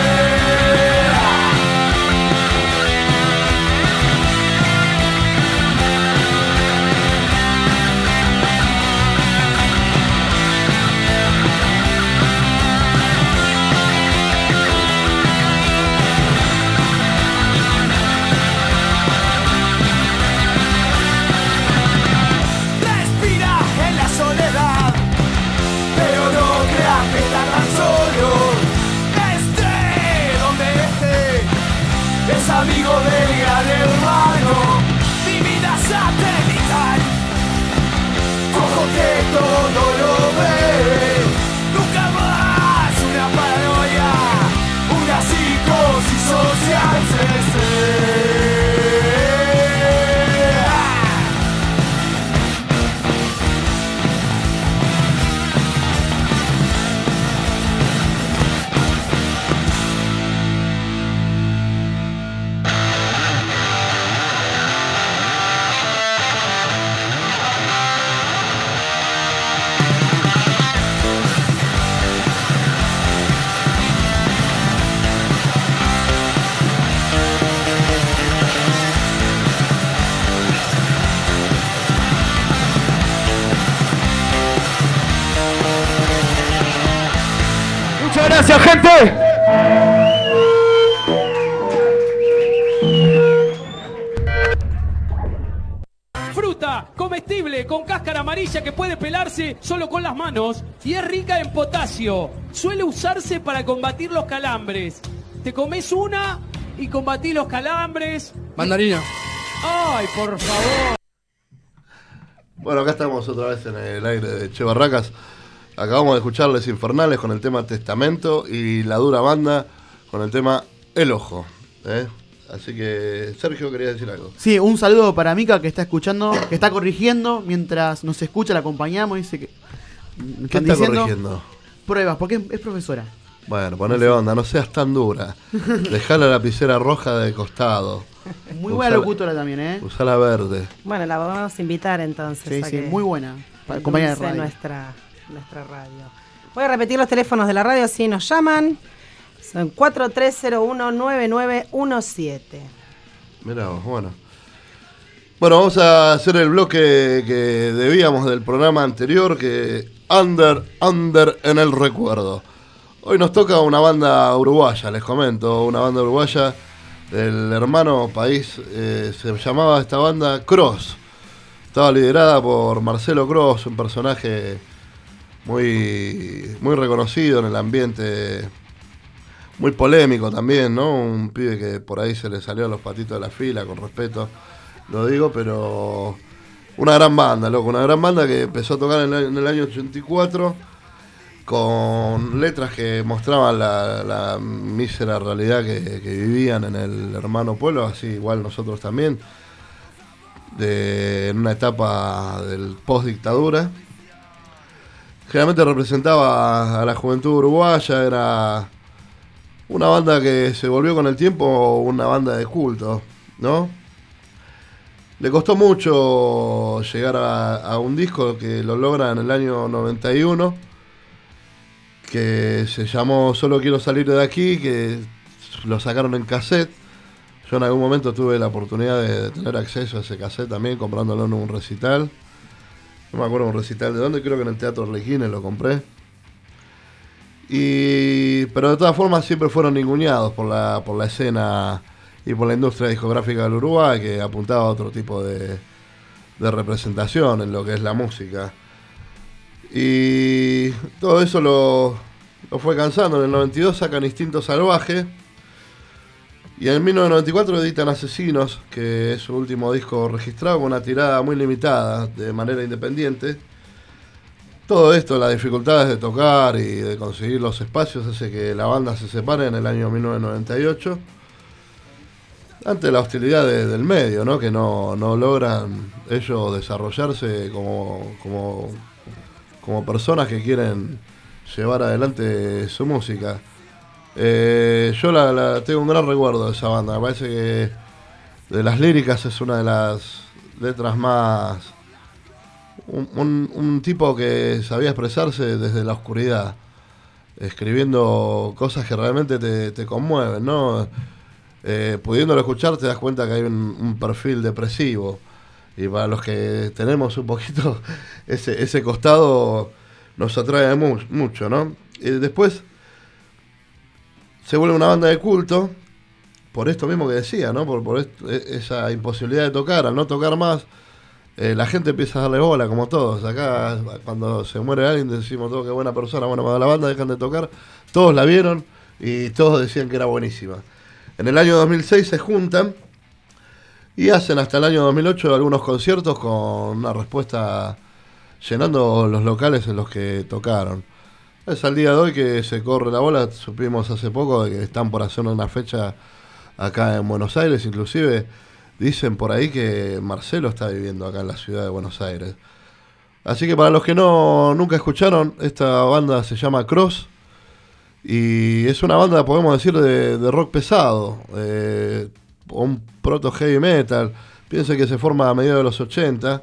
Respira en la soledad, pero no creas que está tan solo. Esté donde esté, es amigo del gran hermano. Mi vida satelital, ojo que todo lo ve, nunca más una paranoia, una psicosis social se se. Muchas gracias, gente. Fruta comestible con cáscara amarilla que puede pelarse solo con las manos y es rica en potasio. Suele usarse para combatir los calambres. Te comes una y combatís los calambres. Mandarina. Ay, por favor. Bueno, acá estamos otra vez en el aire de Che Barracas. Acabamos de escuchar Les Infernales con el tema Testamento y La Dura Banda con el tema El Ojo. ¿eh? Así que, Sergio, quería decir algo. Sí, un saludo para Mica que está escuchando, que está corrigiendo mientras nos escucha, la acompañamos. Dice que. ¿Qué está corrigiendo? Pruebas, porque es, es profesora. Bueno, ponele onda, no seas tan dura. Dejá la lapicera roja de costado. Muy buena Usá locutora también, ¿eh? Usá la verde. Bueno, la vamos a invitar entonces. Sí, a sí, que muy buena. Para compañía de endulce radio. Nuestra, nuestra radio. Voy a repetir los teléfonos de la radio, así nos llaman. Son cuatro tres cero uno nueve nueve uno siete. Mirá vos, bueno. Bueno, vamos a hacer el bloque que debíamos del programa anterior, que Under, Under en el recuerdo. Hoy nos toca una banda uruguaya, les comento, una banda uruguaya del hermano país, eh, se llamaba esta banda Cross. Estaba liderada por Marcelo Cross, un personaje muy, muy reconocido en el ambiente, muy polémico también, ¿no? Un pibe que por ahí se le salió a los patitos de la fila, con respeto lo digo, pero una gran banda, loco, una gran banda que empezó a tocar en el, en el año ochenta y cuatro con letras que mostraban la, la mísera realidad que, que vivían en el hermano pueblo, así igual nosotros también, de, en una etapa del post-dictadura. Generalmente representaba a la juventud uruguaya, era una banda que se volvió con el tiempo una banda de culto, ¿no? Le costó mucho llegar a, a un disco que lo logra en el año noventa y uno, que se llamó Solo quiero salir de aquí, que lo sacaron en cassette. Yo en algún momento tuve la oportunidad de, de tener acceso a ese cassette también, comprándolo en un recital. No me acuerdo un recital de dónde, creo que en el Teatro Arlequines lo compré. Y, pero de todas formas siempre fueron ninguneados por la, por la escena y por la industria discográfica del Uruguay, que apuntaba a otro tipo de, de representación en lo que es la música. Y todo eso lo, lo fue cansando. En el noventa y dos sacan Instinto Salvaje. Y en mil novecientos noventa y cuatro editan Asesinos, que es su último disco registrado con una tirada muy limitada, de manera independiente. Todo esto, las dificultades de tocar y de conseguir los espacios, hace que la banda se separe en el año mil novecientos noventa y ocho. Ante la hostilidad de, del medio, ¿no? Que no, no logran ellos desarrollarse como... como como personas que quieren llevar adelante su música. Eh, yo la, la tengo un gran recuerdo de esa banda. Me parece que de las líricas es una de las letras más... Un, un, un tipo que sabía expresarse desde la oscuridad, escribiendo cosas que realmente te, te conmueven, ¿no? Eh, pudiéndolo escuchar te das cuenta que hay un, un perfil depresivo. Y para los que tenemos un poquito ese, ese costado, nos atrae mu- mucho, ¿no? Y después se vuelve una banda de culto, por esto mismo que decía, ¿no? Por, por esto, esa imposibilidad de tocar, al no tocar más, eh, la gente empieza a darle bola, como todos. Acá, cuando se muere alguien, decimos todos que buena persona. Bueno, cuando la banda dejan de tocar, todos la vieron y todos decían que era buenísima. En el año dos mil seis se juntan y hacen hasta el año dos mil ocho algunos conciertos con una respuesta llenando los locales en los que tocaron. Es al día de hoy que se corre la bola. Supimos hace poco de que están por hacer una fecha acá en Buenos Aires. Inclusive dicen por ahí que Marcelo está viviendo acá en la ciudad de Buenos Aires. Así que para los que no nunca escucharon, esta banda se llama Cross. Y es una banda, podemos decir, de, de rock pesado. Eh, un proto heavy metal. Piensen que se forma a mediados de los ochenta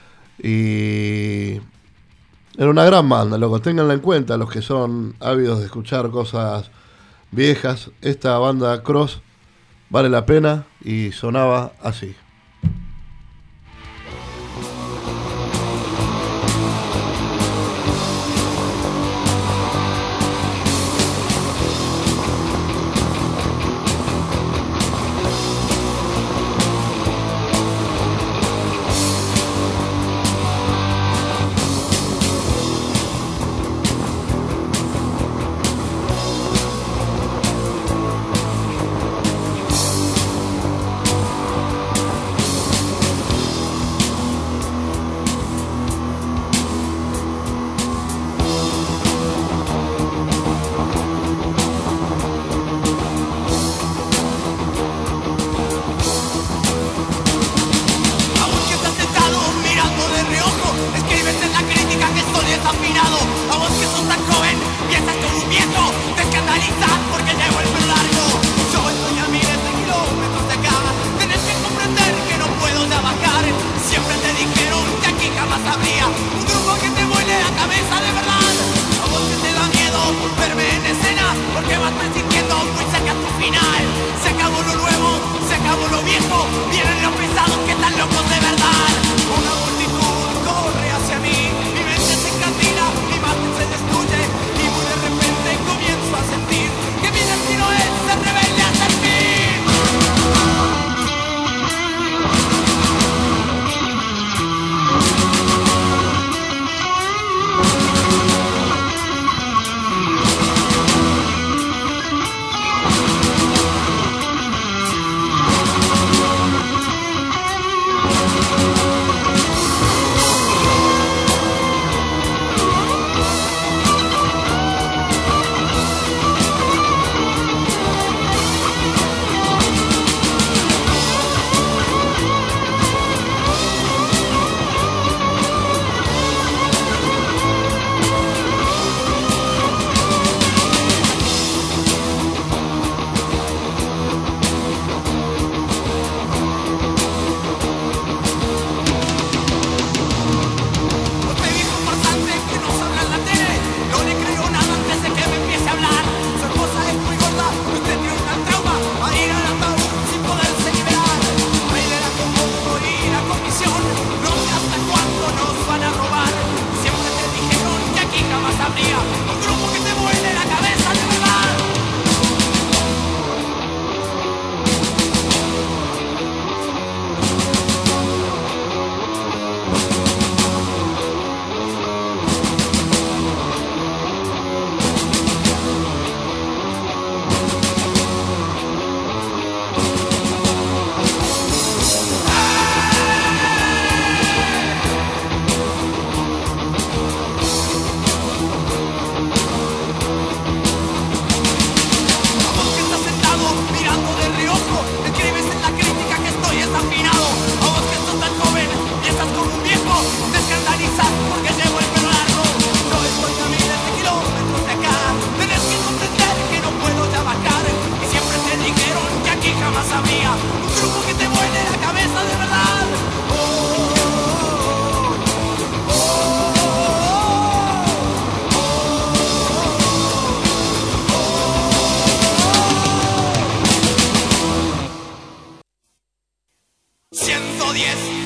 y era una gran banda, loco. Ténganla en cuenta los que son ávidos de escuchar cosas viejas. Esta banda Cross vale la pena y sonaba así.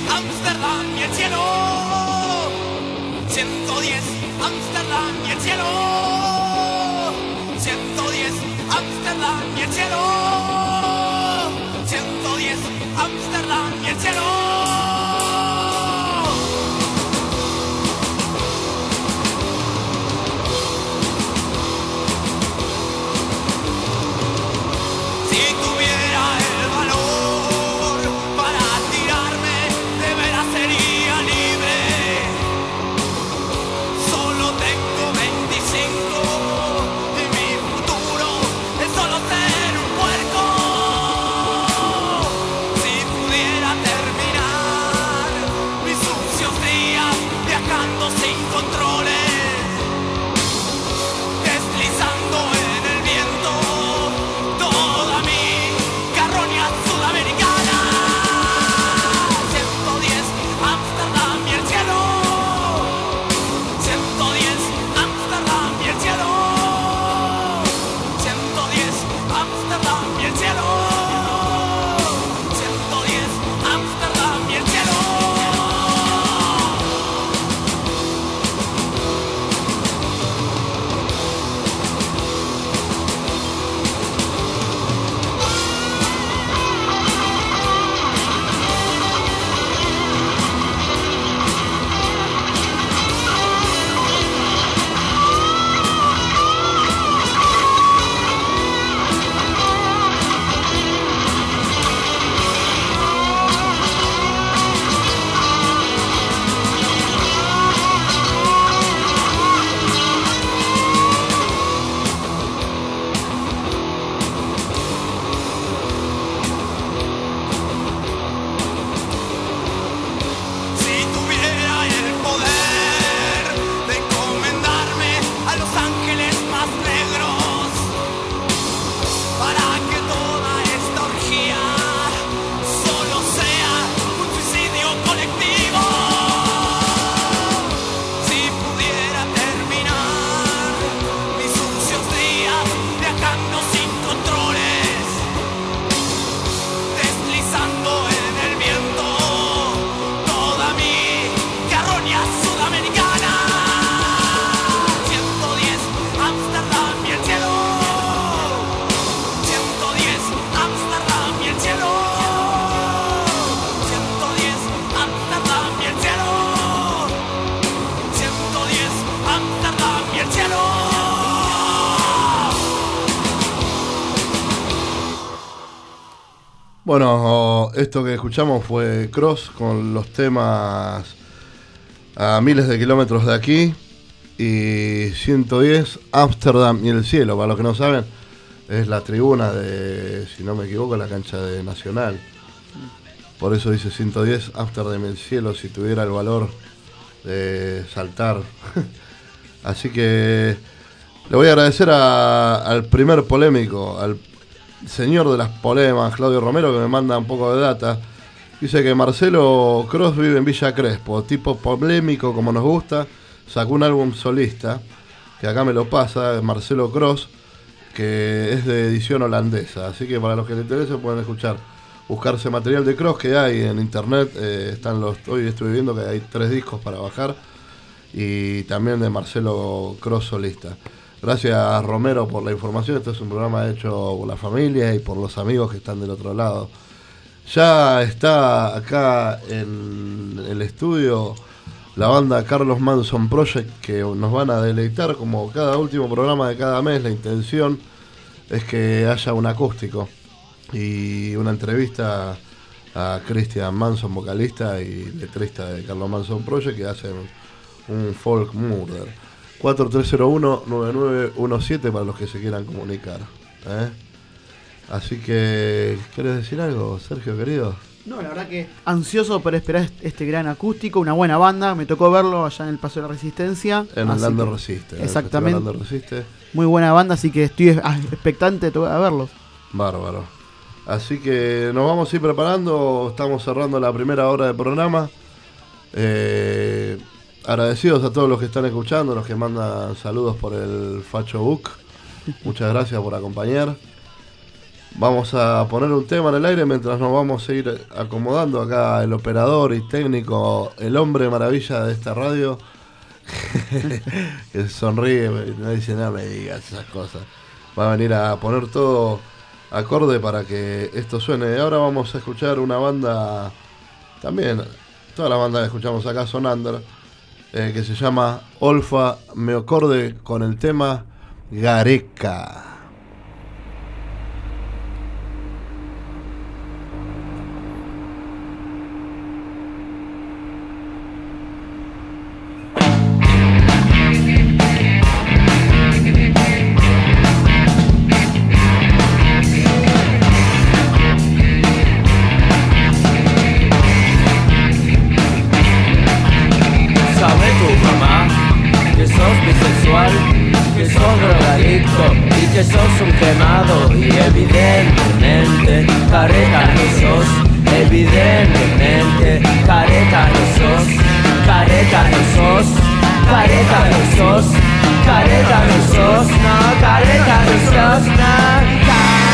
Amsterdam y el cielo. ciento diez, Amsterdam y el cielo. ciento diez, Amsterdam y el cielo. ciento diez, Amsterdam y el cielo. Bueno, esto que escuchamos fue Cross con los temas A miles de kilómetros de aquí y ciento diez, Ámsterdam y el cielo. Para los que no saben, es la tribuna de, si no me equivoco, la cancha de Nacional. Por eso dice ciento diez, Ámsterdam y el cielo, si tuviera el valor de saltar. Así que le voy a agradecer a, al primer polémico, al señor de las polemas, Claudio Romero, que me manda un poco de data. Dice que Marcelo Cross vive en Villa Crespo, tipo polémico como nos gusta. Sacó un álbum solista, que acá me lo pasa, Marcelo Cross, que es de edición holandesa. Así que para los que les interese pueden escuchar, buscarse material de Cross que hay en internet. Eh, están los, hoy estuve viendo que hay tres discos para bajar. Y también de Marcelo Cross solista. Gracias Romero por la información. Este es un programa hecho por la familia y por los amigos que están del otro lado. Ya está acá en el estudio la banda Carlos Manson Project, que nos van a deleitar como cada último programa de cada mes. La intención es que haya un acústico y una entrevista a Christian Manson, vocalista y letrista de Carlos Manson Project, que hacen un folk murder. Cuatro tres cero uno nueve nueve uno siete para los que se quieran comunicar, ¿eh? Así que, ¿quieres decir algo, Sergio, querido? No, la verdad que ansioso por esperar este gran acústico, una buena banda. Me tocó verlo allá en el Paso de la Resistencia. En el Lander Resiste. Exactamente. Lander Resiste. Muy buena banda, así que estoy expectante de verlos. Bárbaro. Así que nos vamos a ir preparando. Estamos cerrando la primera hora del programa. Eh, agradecidos a todos los que están escuchando, los que mandan saludos por el Facho Book. Muchas gracias por acompañar. Vamos a poner un tema en el aire mientras nos vamos a ir acomodando acá el operador y técnico, el hombre maravilla de esta radio, que sonríe, no dice nada, me digas esas cosas. Va a venir a poner todo acorde para que esto suene. Ahora vamos a escuchar una banda, también, toda la banda que escuchamos acá son under, eh, que se llama Olfa Meocorde con el tema Gareca. Que sos un quemado y evidentemente careta no sos, evidentemente careta no sos, careta no sos, careta no sos, careta no sos, no, careta no sos, no, careta.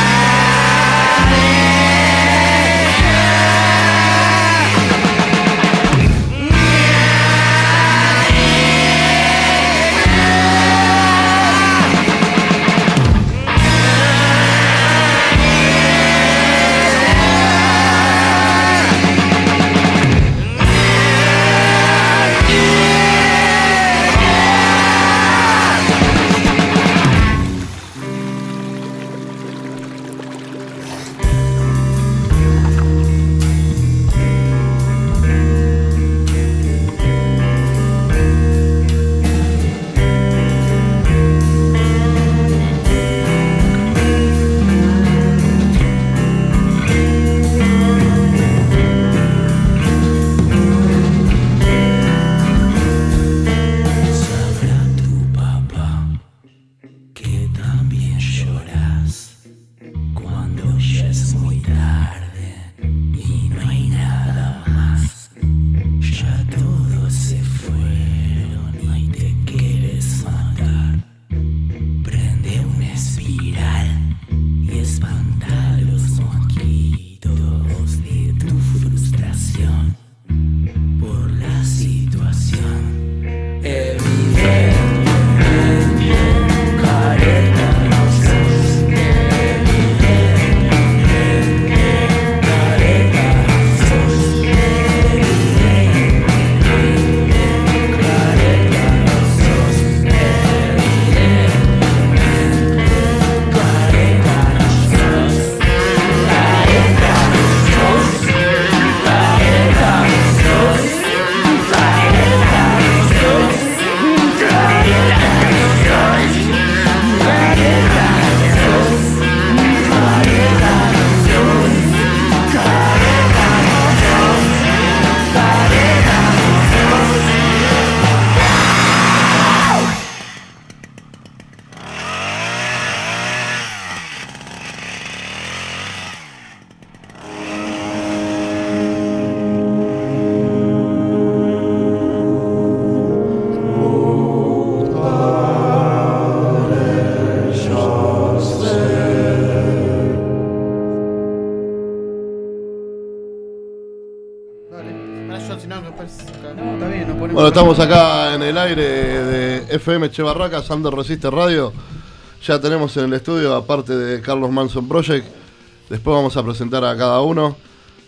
Bueno, estamos acá en el aire de F M Che Barracas, Under Resiste Radio. Ya tenemos en el estudio, aparte de Carlos Manson Project, después vamos a presentar a cada uno,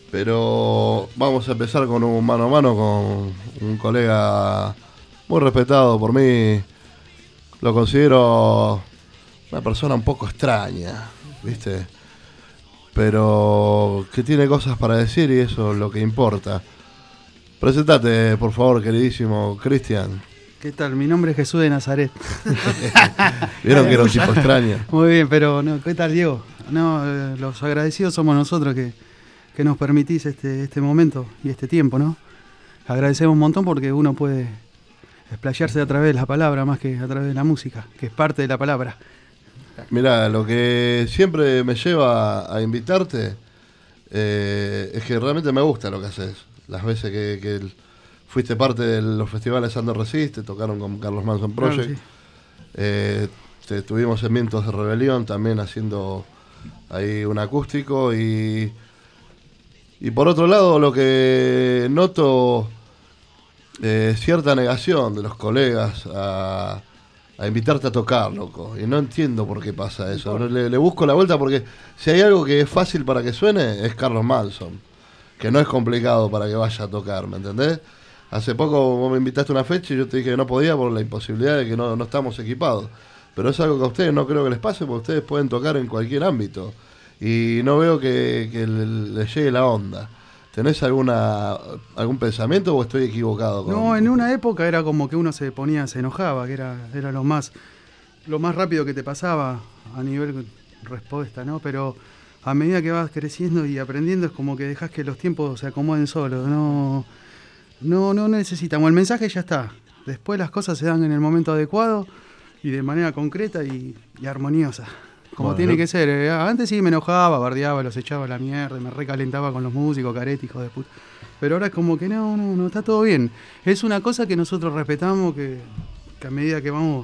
pero vamos a empezar con un mano a mano con un colega muy respetado por mí. Lo considero una persona un poco extraña, ¿viste? Pero que tiene cosas para decir y eso es lo que importa. Presentate, por favor, queridísimo Cristian. ¿Qué tal? Mi nombre es Jesús de Nazaret. Vieron que era un tipo extraño. Muy bien, pero no, ¿qué tal, Diego? No, eh, los agradecidos somos nosotros que, que nos permitís este, este momento y este tiempo, ¿no? Agradecemos un montón porque uno puede explayarse a través de la palabra más que a través de la música, que es parte de la palabra. Mirá, lo que siempre me lleva a invitarte eh, es que realmente me gusta lo que haces. Las veces que, que fuiste parte de los festivales Under Resiste, tocaron con Carlos Manson Project. Claro, sí. eh, te, tuvimos en Vientos de Rebelión también haciendo Hay un acústico y... Y por otro lado, lo que noto eh, cierta negación de los colegas a, a invitarte a tocar, loco. Y no entiendo por qué pasa eso. Le, le busco la vuelta porque si hay algo que es fácil para que suene, es Carlos Manson. Que no es complicado para que vaya a tocar, ¿me entendés? Hace poco vos me invitaste a una fecha y yo te dije que no podía por la imposibilidad de que no, no estamos equipados. Pero es algo que a ustedes no creo que les pase porque ustedes pueden tocar en cualquier ámbito. Y no veo que, que le, le llegue la onda. ¿Tenés alguna algún pensamiento o estoy equivocado? Con... No, en una época era como que uno se ponía, se enojaba, que era, era lo más lo más rápido que te pasaba a nivel respuesta, ¿no? Pero a medida que vas creciendo y aprendiendo es como que dejas que los tiempos se acomoden solos. No, no, no necesitamos. El mensaje ya está. Después las cosas se dan en el momento adecuado y de manera concreta y, y armoniosa. Como bueno, tiene yo... que ser. Eh, antes sí me enojaba, bardeaba, los echaba a la mierda, me recalentaba con los músicos, careta, hijos de puta. Pero ahora es como que no, no, no, está todo bien. Es una cosa que nosotros respetamos, que, que a medida que vamos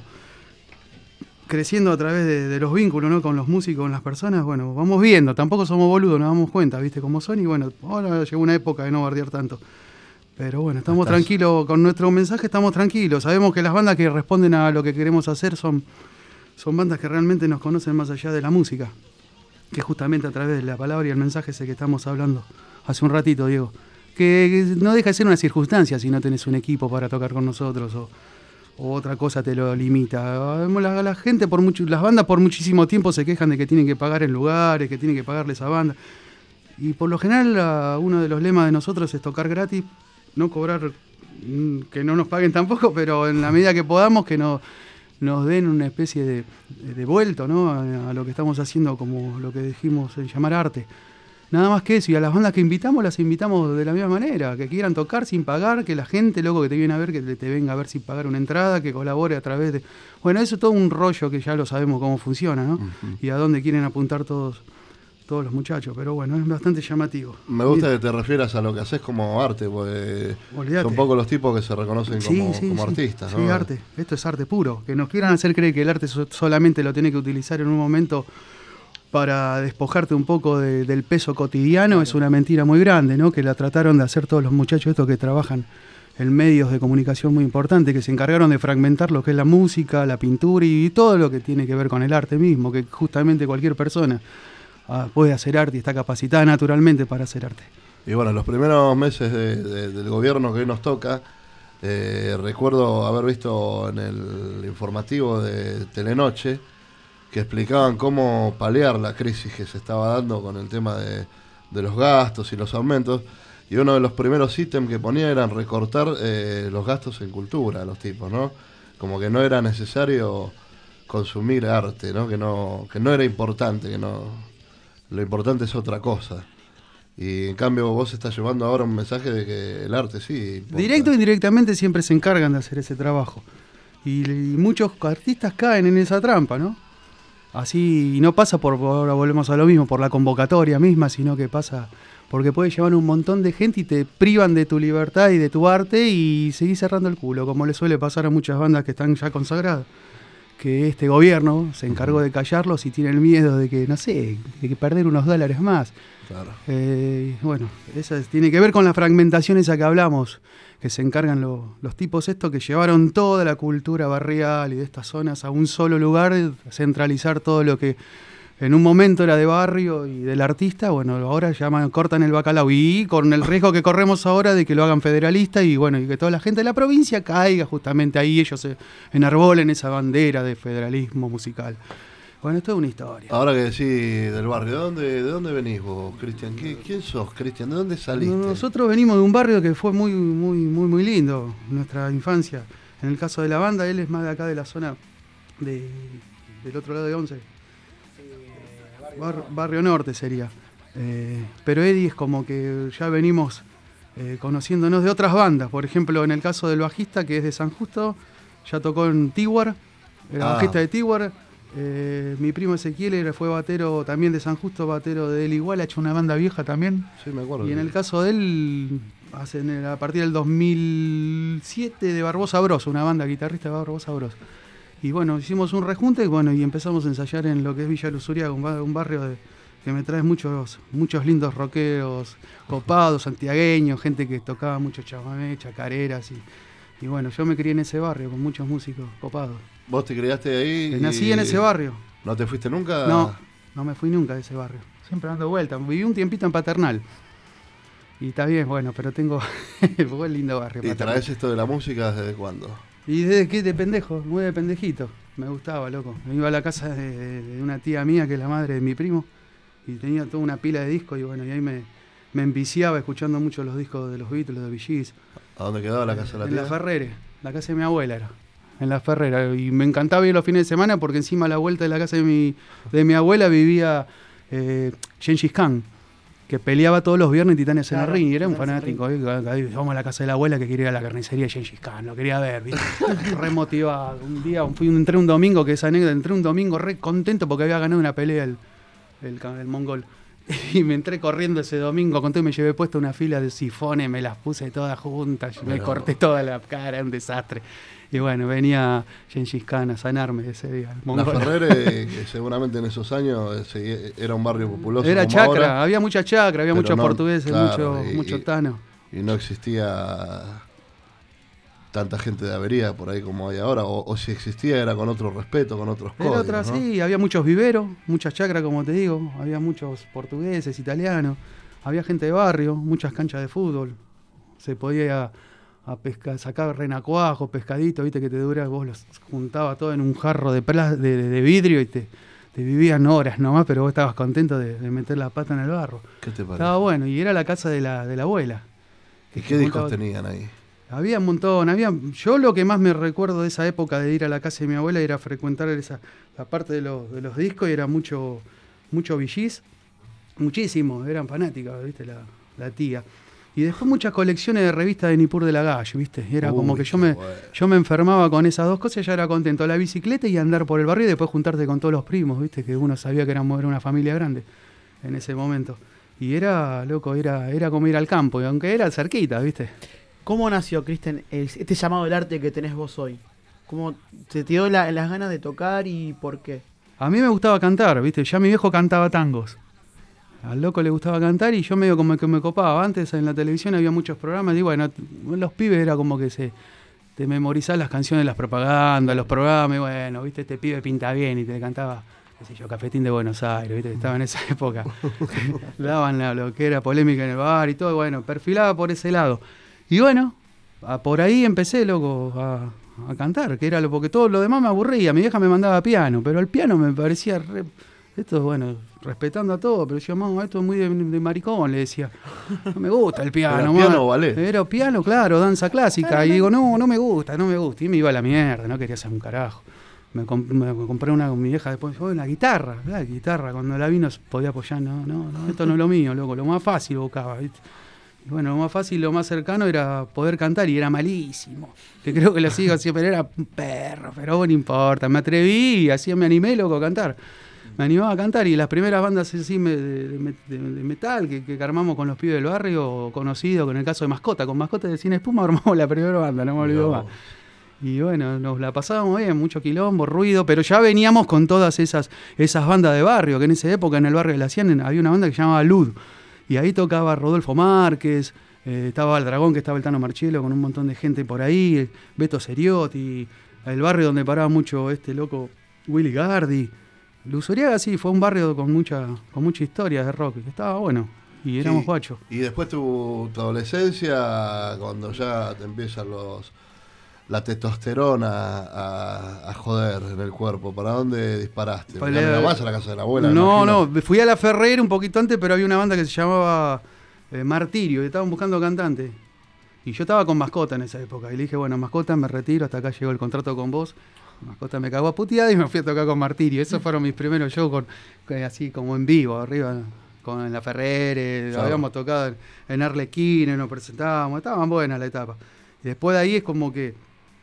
creciendo a través de, de los vínculos, ¿no? Con los músicos, con las personas, bueno, vamos viendo. Tampoco somos boludos, nos damos cuenta, ¿viste? Cómo son. Y bueno, ahora llegó una época de no bardear tanto. Pero bueno, estamos Estás... tranquilos con nuestro mensaje, estamos tranquilos. Sabemos que las bandas que responden a lo que queremos hacer son... Son bandas que realmente nos conocen más allá de la música, que justamente a través de la palabra y el mensaje ese que estamos hablando hace un ratito, Diego, que no deja de ser una circunstancia si no tenés un equipo para tocar con nosotros o, o otra cosa te lo limita. La, la gente, por mucho, las bandas por muchísimo tiempo se quejan de que tienen que pagar en lugares, que tienen que pagarle esa banda. Y por lo general la, uno de los lemas de nosotros es tocar gratis, no cobrar, que no nos paguen tampoco, pero en la medida que podamos que no... nos den una especie de, de vuelto, ¿no? a, a lo que estamos haciendo, como lo que dijimos en llamar arte. Nada más que eso, y a las bandas que invitamos, las invitamos de la misma manera, que quieran tocar sin pagar, que la gente, loco, que te viene a ver, que te venga a ver sin pagar una entrada, que colabore a través de... Bueno, eso es todo un rollo que ya lo sabemos cómo funciona, ¿no? Uh-huh. Y a dónde quieren apuntar todos todos los muchachos, pero bueno, es bastante llamativo. Me gusta que te refieras a lo que haces como arte, porque Olvídate. Son pocos los tipos que se reconocen sí, como, sí, como sí. artistas, sí, ¿no? Sí, arte. Esto es arte puro. Que nos quieran hacer creer que el arte so- solamente lo tiene que utilizar en un momento para despojarte un poco de, del peso cotidiano, claro. Es una mentira muy grande, ¿no? Que la trataron de hacer todos los muchachos estos que trabajan en medios de comunicación muy importantes, que se encargaron de fragmentar lo que es la música, la pintura y todo lo que tiene que ver con el arte mismo, que justamente cualquier persona Ah, puede hacer arte y está capacitada naturalmente para hacer arte. Y bueno, los primeros meses de, de, del gobierno que hoy nos toca, eh, recuerdo haber visto en el informativo de Telenoche que explicaban cómo paliar la crisis que se estaba dando con el tema de, de los gastos y los aumentos, y uno de los primeros ítems que ponía eran recortar eh, los gastos en cultura, los tipos, ¿no? Como que no era necesario consumir arte, ¿no? Que no, que no era importante, que no... Lo importante es otra cosa. Y en cambio vos estás llevando ahora un mensaje de que el arte sí importa. Directo o indirectamente siempre se encargan de hacer ese trabajo. Y, y muchos artistas caen en esa trampa, ¿no? Así, y no pasa por, ahora volvemos a lo mismo, por la convocatoria misma, sino que pasa porque puedes llevar un montón de gente y te privan de tu libertad y de tu arte y seguís cerrando el culo, como le suele pasar a muchas bandas que están ya consagradas. Que este gobierno se encargó de callarlos y tiene el miedo de que, no sé, de que perder unos dólares más. Claro. Eh, bueno, eso es, tiene que ver con la fragmentación esa que hablamos, que se encargan lo, los tipos estos que llevaron toda la cultura barrial y de estas zonas a un solo lugar, centralizar todo lo que en un momento era de barrio y del artista, bueno, ahora llaman, cortan el bacalao y con el riesgo que corremos ahora de que lo hagan federalista y bueno, y que toda la gente de la provincia caiga justamente ahí, ellos se enarbolen esa bandera de federalismo musical. Bueno, esto es una historia. Ahora que decís del barrio, ¿de dónde, de dónde venís vos, Cristian? ¿Quién sos, Cristian? ¿De dónde saliste? Nosotros venimos de un barrio que fue muy, muy, muy, muy lindo, nuestra infancia. En el caso de la banda, él es más de acá de la zona de, del otro lado de Once. Bar, barrio Norte sería, eh, pero Eddie es como que ya venimos eh, conociéndonos de otras bandas, por ejemplo en el caso del bajista que es de San Justo, ya tocó en Tiwar, era ah. bajista de Tiwar, eh, mi primo Ezequiel era, fue batero también de San Justo, batero de él igual, ha hecho una banda vieja también, sí, me acuerdo, y en el caso de él, hace, a partir del dos mil siete de Barbosa Bros, una banda guitarrista de Barbosa Bros. Y bueno, hicimos un rejunte y bueno, y empezamos a ensayar en lo que es Villa Luzuriaga, un, un barrio de, que me trae muchos, muchos lindos rockeros, copados, santiagueños, gente que tocaba mucho chamamé, chacareras y, y bueno, yo me crié en ese barrio con muchos músicos copados. ¿Vos te criaste ahí? Y nací en ese barrio. ¿No te fuiste nunca? No, no me fui nunca de ese barrio. Siempre dando vueltas. Viví un tiempito en Paternal. Y está bien, bueno, pero tengo... fue el lindo barrio. ¿Y Paternal. traes esto de la música desde cuándo? ¿Y desde qué? De pendejo, muy de pendejito. Me gustaba, loco. Me iba a la casa de, de una tía mía, que es la madre de mi primo, y tenía toda una pila de discos, y bueno, y ahí me, me enviciaba escuchando mucho los discos de los Beatles, de Bee Gees. ¿A dónde quedaba la casa de la En tía? La Ferrere, la casa de mi abuela era. En La Ferrera. Y me encantaba ir los fines de semana porque encima a la vuelta de la casa de mi, de mi abuela vivía eh, Gengis Khan, que peleaba todos los viernes en Titanes en el Claro, ring, y era un Titanes en fanático. eh, Vamos a la casa de la abuela que quería ir a la carnicería de Gengis Khan, lo quería ver, ¿viste? Re motivado. Un día fui, entré un domingo, que esa anécdota, entré un domingo re contento porque había ganado una pelea el, el, el mongol. Y me entré corriendo ese domingo, conté, me llevé puesta una fila de sifones, me las puse todas juntas, me Pero... corté toda la cara, un desastre. Y bueno, venía Gengis Khan a sanarme ese día. el La mongol. Ferrere, que seguramente en esos años eh, era un barrio populoso. Era como chacra, ahora, había mucha chacra, había pero muchos no, portugueses, claro, mucho, y- mucho y- tano. y no existía tanta gente de avería por ahí como hay ahora, o, o si existía era con otro respeto, con otros Era códigos, otra, ¿no? sí, había muchos viveros, muchas chacras, como te digo, había muchos portugueses, italianos, había gente de barrio, muchas canchas de fútbol, se podía a pescar, sacar renacuajos, pescaditos, viste que te dura, vos los juntabas todo en un jarro de, pla- de, de- de vidrio y te, te vivían horas nomás, pero vos estabas contento de, de meter la pata en el barro. ¿Qué te parece? Estaba bueno, y era la casa de la, de la abuela. ¿Y que qué discos juntaba- tenían ahí? Había un montón, había. Yo lo que más me recuerdo de esa época de ir a la casa de mi abuela era frecuentar esa, la parte de los, de los discos, y era mucho, mucho Bee Gees, muchísimo, eran fanáticas, viste, la, la tía. Y después muchas colecciones de revistas de Nippur de la Galle, viste. Era Uy, como que yo qué me, bueno. yo me enfermaba con esas dos cosas y ya era contento. La bicicleta y andar por el barrio y después juntarte con todos los primos, viste, que uno sabía que éramos era una familia grande en ese momento. Y era, loco, era, era como ir al campo, y aunque era cerquita, viste. ¿Cómo nació, Cristian, el- este llamado del arte que tenés vos hoy? ¿Cómo te dio la- las ganas de tocar y por qué? A mí me gustaba cantar, ¿viste? Ya mi viejo cantaba tangos. Al loco le gustaba cantar y yo medio como que me copaba. Antes en la televisión había muchos programas y bueno, t- los pibes era como que se te memorizás las canciones, las propagandas, los programas y bueno, ¿viste? Este pibe pinta bien y te cantaba, qué sé yo, Cafetín de Buenos Aires, ¿viste? Estaba en esa época. Daban la- lo que era polémica en el bar y todo, y bueno, perfilaba por ese lado. Y bueno, a- por ahí empecé, loco, a, a cantar, que era lo, porque todo lo demás me aburría. Mi vieja me mandaba piano, pero el piano me parecía re, esto, bueno, respetando a todo, pero yo, mamá, esto es muy de, de maricón, le decía. No me gusta el piano, ¿Era mamá. piano o ballet? Era piano, claro, danza clásica. Y digo, no, no me gusta, no me gusta. Y me iba a la mierda, no quería hacer un carajo. Me, comp- me compré una con mi vieja después, oh, una guitarra, la guitarra, cuando la vi no se podía apoyar, no, no, no, esto no es lo mío, loco, lo más fácil buscaba, ¿viste? Y bueno, lo más fácil, lo más cercano era poder cantar y era malísimo. Que creo que lo sigo así, pero era un perro, pero bueno, no importa. Me atreví y así me animé, loco, a cantar. Me animaba a cantar y las primeras bandas así me- de, de- de- de metal que, que armamos con los pibes del barrio, conocidos, con el caso de Mascota, con Mascota de Cine Espuma armamos la primera banda, no me olvido No. más. Y bueno, nos la pasábamos bien, mucho quilombo, ruido, pero ya veníamos con todas esas, esas bandas de barrio, que en esa época en el barrio de la Cian había una banda que se llamaba Lud. Y ahí tocaba Rodolfo Márquez, eh, estaba el Dragón, que estaba el Tano Marchielo, con un montón de gente por ahí, eh, Beto Ceriotti, el barrio donde paraba mucho este loco Willy Gardi. Luzuriaga sí, fue un barrio con mucha, con mucha historia de rock, que estaba bueno, y éramos Sí. guachos. Y después tu, tu adolescencia, cuando ya te empiezan los la testosterona a, a joder en el cuerpo, ¿para dónde disparaste? Pues ¿Mirando le- más a la casa de la abuela? me No, imagino? no, fui a la Ferrer un poquito antes, pero había una banda que se llamaba eh, Martirio, y estaban buscando cantante. Y yo estaba con Mascota en esa época, y le dije, bueno, Mascota, me retiro, hasta acá llegó el contrato con vos. Mascota me cagó a puteada y me fui a tocar con Martirio. Esos fueron mis primeros shows con, con- así como en vivo, arriba, con la Ferrer, eh, Claro. habíamos tocado en, en Arlequín, nos presentábamos, estaban buenas la etapa. Y después de ahí es como que...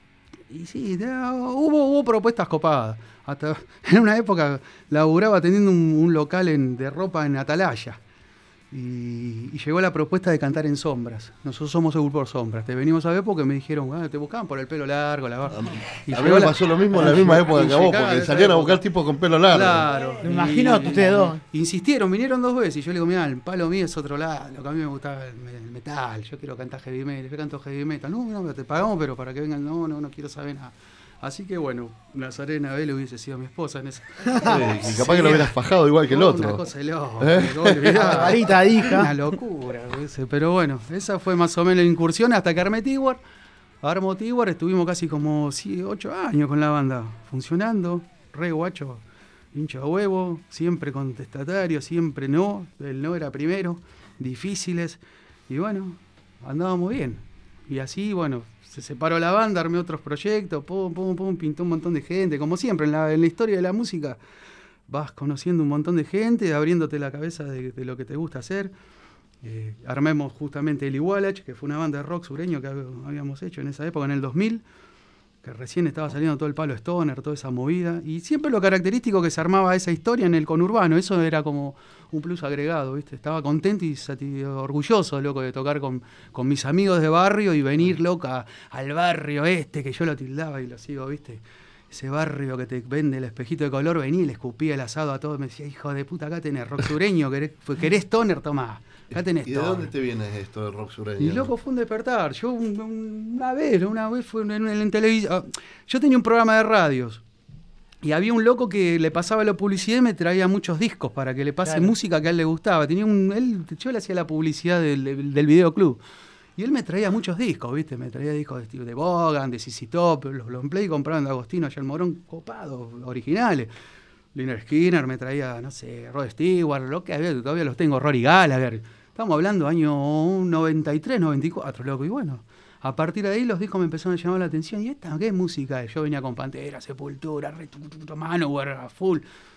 Y sí, ya, hubo, hubo propuestas copadas. Hasta en una época laburaba teniendo un, un local en- de ropa en Atalaya. Y, y llegó la propuesta de cantar en Sombras. Nosotros somos el grupo Sombras. Te venimos a ver porque me dijeron, ah, te buscaban por el pelo largo, la barba. Y a mí me pasó lo mismo en la misma época que a vos, porque salían a buscar tipos con pelo largo. Claro. Me imagino a ustedes dos. Insistieron, vinieron dos veces y yo le digo, mirá, el palo mío es otro lado, lo que a mí me gustaba el, el metal, yo quiero cantar heavy metal, yo canto heavy metal. No, no, te pagamos, pero para que vengan, no, no, no quiero saber nada. Así que bueno, Nazarena Vélez hubiese sido mi esposa en ese. Sí, y capaz que lo hubieras fajado igual que el otro. Una cosa de loco. ¿Eh? Varita, hija. Una locura. Ese. Pero bueno, esa fue más o menos la incursión hasta que armé Tiguar. Armo Tiguar, estuvimos casi como ocho años con la banda, funcionando, re guacho, hincha huevo, siempre contestatario, siempre no, el no era primero, difíciles, y bueno, andábamos bien. Y así, bueno, se separó la banda, armé otros proyectos, pum, pum, pum, pintó un montón de gente, como siempre en la, en la historia de la música, vas conociendo un montón de gente, abriéndote la cabeza de, de lo que te gusta hacer. Eh, armemos justamente el Igualach, que fue una banda de rock sureño que habíamos hecho en esa época, en el dos mil, que recién estaba saliendo todo el palo stoner, toda esa movida, y siempre lo característico que se armaba esa historia en el conurbano, eso era como un plus agregado, ¿viste? Estaba contento y sati- orgulloso, loco, de tocar con, con mis amigos de barrio y venir, loca, al barrio este, que yo lo tildaba y lo sigo, ¿viste? Ese barrio que te vende el espejito de color, venía y le escupía el asado a todos, me decía, hijo de puta, acá tenés rock sureño, querés, querés stoner, tomá. Acá tenés ¿Y de todo. dónde te viene esto del rock sureño? Y loco, fue un despertar. Yo un- un- una vez, una vez fue en, en, en televisión. Yo tenía un programa de radios y había un loco que le pasaba la publicidad y me traía muchos discos para que le pase Claro. música que a él le gustaba. Tenía un, él, yo le hacía la publicidad del, del, del videoclub. Y él me traía muchos discos, ¿viste? Me traía discos de, de Bogan, de C C Top, los long play compraban de Agostino allá en Morón, copados, originales. Lynyrd Skynyrd me traía, no sé, Rod Stewart, lo que había, todavía los tengo, Rory Gallagher. Estamos hablando año noventa y tres, noventa y cuatro, loco. Y bueno, a partir de ahí los discos me empezaron a llamar la atención. ¿Y esta qué es música? Yo venía con Pantera, Sepultura, Manowar, a full.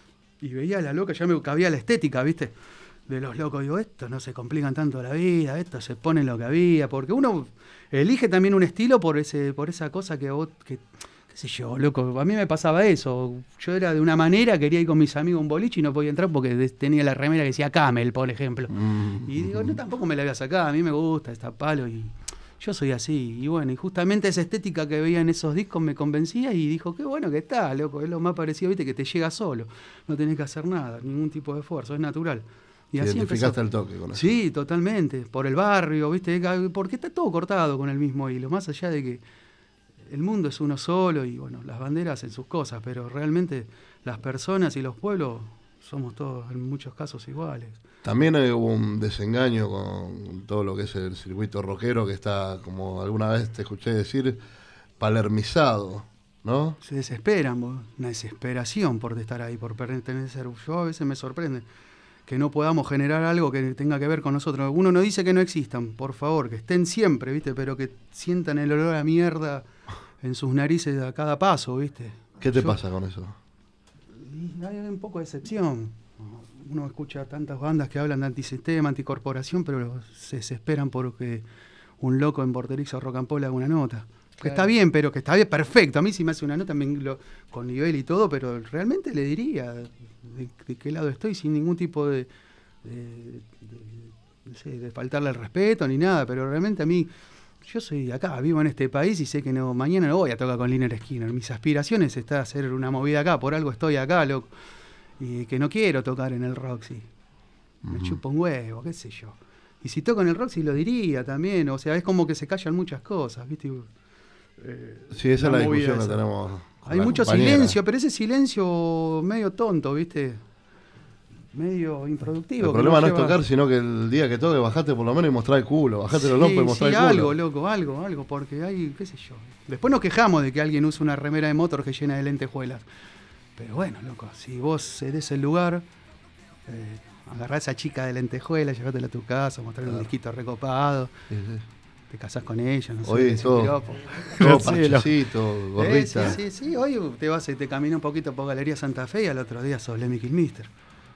Y veía a la loca, ya me cabía la estética, ¿viste? De los locos. Digo, estos no se complican tanto la vida, estos se ponen lo que había. Porque uno elige también un estilo por ese por esa cosa que vos... Que, qué sé yo, loco, a mí me pasaba eso. Yo era de una manera, quería ir con mis amigos a un boliche y no podía entrar porque de- tenía la remera que decía Camel, por ejemplo. Mm. Y digo, no, tampoco me la voy a sacar, a mí me gusta esta palo y yo soy así. Y bueno, y justamente esa estética que veía en esos discos me convencía y dijo, qué bueno que está, loco, es lo más parecido, viste, que te llega solo. No tenés que hacer nada, ningún tipo de esfuerzo, es natural. Y Te así identificaste empezó. al toque con eso. Sí, totalmente, por el barrio, viste, porque está todo cortado con el mismo hilo, más allá de que el mundo es uno solo y bueno, las banderas hacen sus cosas, pero realmente las personas y los pueblos somos todos en muchos casos iguales. También hubo un desengaño con todo lo que es el circuito rockero que está, como alguna vez te escuché decir, palermizado, ¿no? Se desesperan, vos, una desesperación por estar ahí, por pertenecer. Yo a veces me sorprende que no podamos generar algo que tenga que ver con nosotros. Uno no dice que no existan, por favor, que estén siempre, ¿viste? Pero que sientan el olor a mierda en sus narices a cada paso, ¿viste? ¿Qué te Yo- pasa con eso? Y hay un poco de excepción. Uno escucha tantas bandas que hablan de antisistema, anticorporación, pero se desesperan porque un loco en Vorterix o Rock and Pop haga una nota. Que está bien, pero que está bien, perfecto. A mí si me hace una nota me lo- con nivel y todo, pero realmente le diría de, de qué lado estoy sin ningún tipo de, de, de- no sé, de faltarle al respeto ni nada, pero realmente a mí, yo soy de acá, vivo en este país y sé que no, mañana no voy a tocar con Lynyrd Skynyrd. Mis aspiraciones están a hacer una movida acá, por algo estoy acá, loco. Y que no quiero tocar en el Roxy. Me Ujú. chupo un huevo, qué sé yo. Y si toco en el Roxy lo diría también, o sea, es como que se callan muchas cosas, ¿viste? Eh, Sí, esa es la movida discusión que esa. tenemos. con Hay la mucho compañera. silencio, pero ese silencio medio tonto, ¿viste? Medio improductivo. El que problema no es lleva- tocar, sino que el día que toque bajate por lo menos y mostrar el culo. Bajate los lompos y mostrar sí, el culo. algo, loco, algo, algo, porque hay, qué sé yo. Después nos quejamos de que alguien use una remera de motor que llena de lentejuelas. Pero bueno, loco, si vos cedés el lugar, eh, agarrá a esa chica de lentejuelas, llevátela a tu casa, mostrarle un Claro. disquito recopado, Sí, sí. te casás con ella, no sé. Hoy decís todo- piropo. Todo No sé, loco. parchecito, Eh, gorrita. sí, sí, sí, hoy te vas y te caminas un poquito por Galería Santa Fe y al otro día sos Lemmy Kilmister.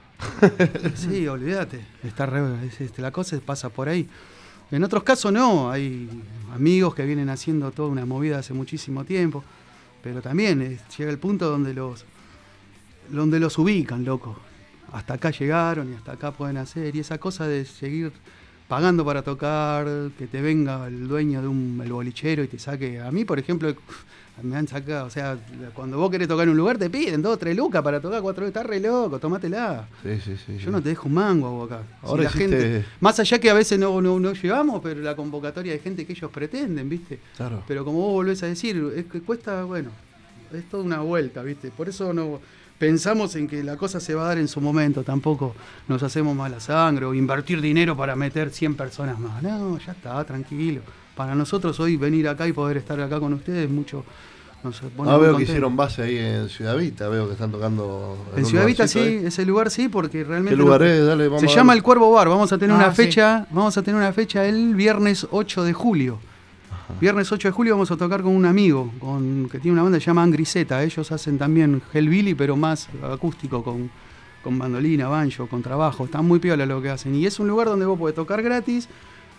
Sí, olvídate. Está re- es- este, la cosa pasa por ahí. En otros casos no, hay amigos que vienen haciendo toda una movida hace muchísimo tiempo, pero también eh, llega el punto donde los donde los ubican, loco. hasta acá llegaron y hasta acá pueden hacer. Y esa cosa de seguir pagando para tocar, que te venga el dueño de un el bolichero y te saque. A mí, por ejemplo, me han sacado, o sea, cuando vos querés tocar en un lugar te piden dos, tres lucas para tocar cuatro veces. Estás re loco, tomátela. Sí, sí, sí. Yo sí. no te dejo un mango a vos acá. Ahora Si la hiciste- gente, más allá que a veces no, no, no llegamos, pero la convocatoria de gente que ellos pretenden, ¿viste? Claro. Pero como vos volvés a decir, es que cuesta, bueno, es toda una vuelta, ¿viste? Por eso no pensamos en que la cosa se va a dar en su momento, tampoco nos hacemos mala sangre o invertir dinero para meter cien personas más. No, ya está, tranquilo. Para nosotros hoy venir acá y poder estar acá con ustedes mucho nos pone Ah, muy veo que contentos. hicieron base ahí en Ciudad Vita, veo que están tocando En un Ciudad Vita lugarcito sí, ahí. ese lugar sí, porque realmente... ¿Qué lugar lo- es? Dale, vamos se a llama ver. El Cuervo Bar. Vamos a tener Ah, una sí. fecha, vamos a tener una fecha el viernes ocho de julio. Viernes ocho de julio vamos a tocar con un amigo con, que tiene una banda que se llama Angry Zeta. Ellos hacen también Hellbilly, pero más acústico, con, con bandolina, banjo, con trabajo. Están muy piola lo que hacen. Y es un lugar donde vos podés tocar gratis,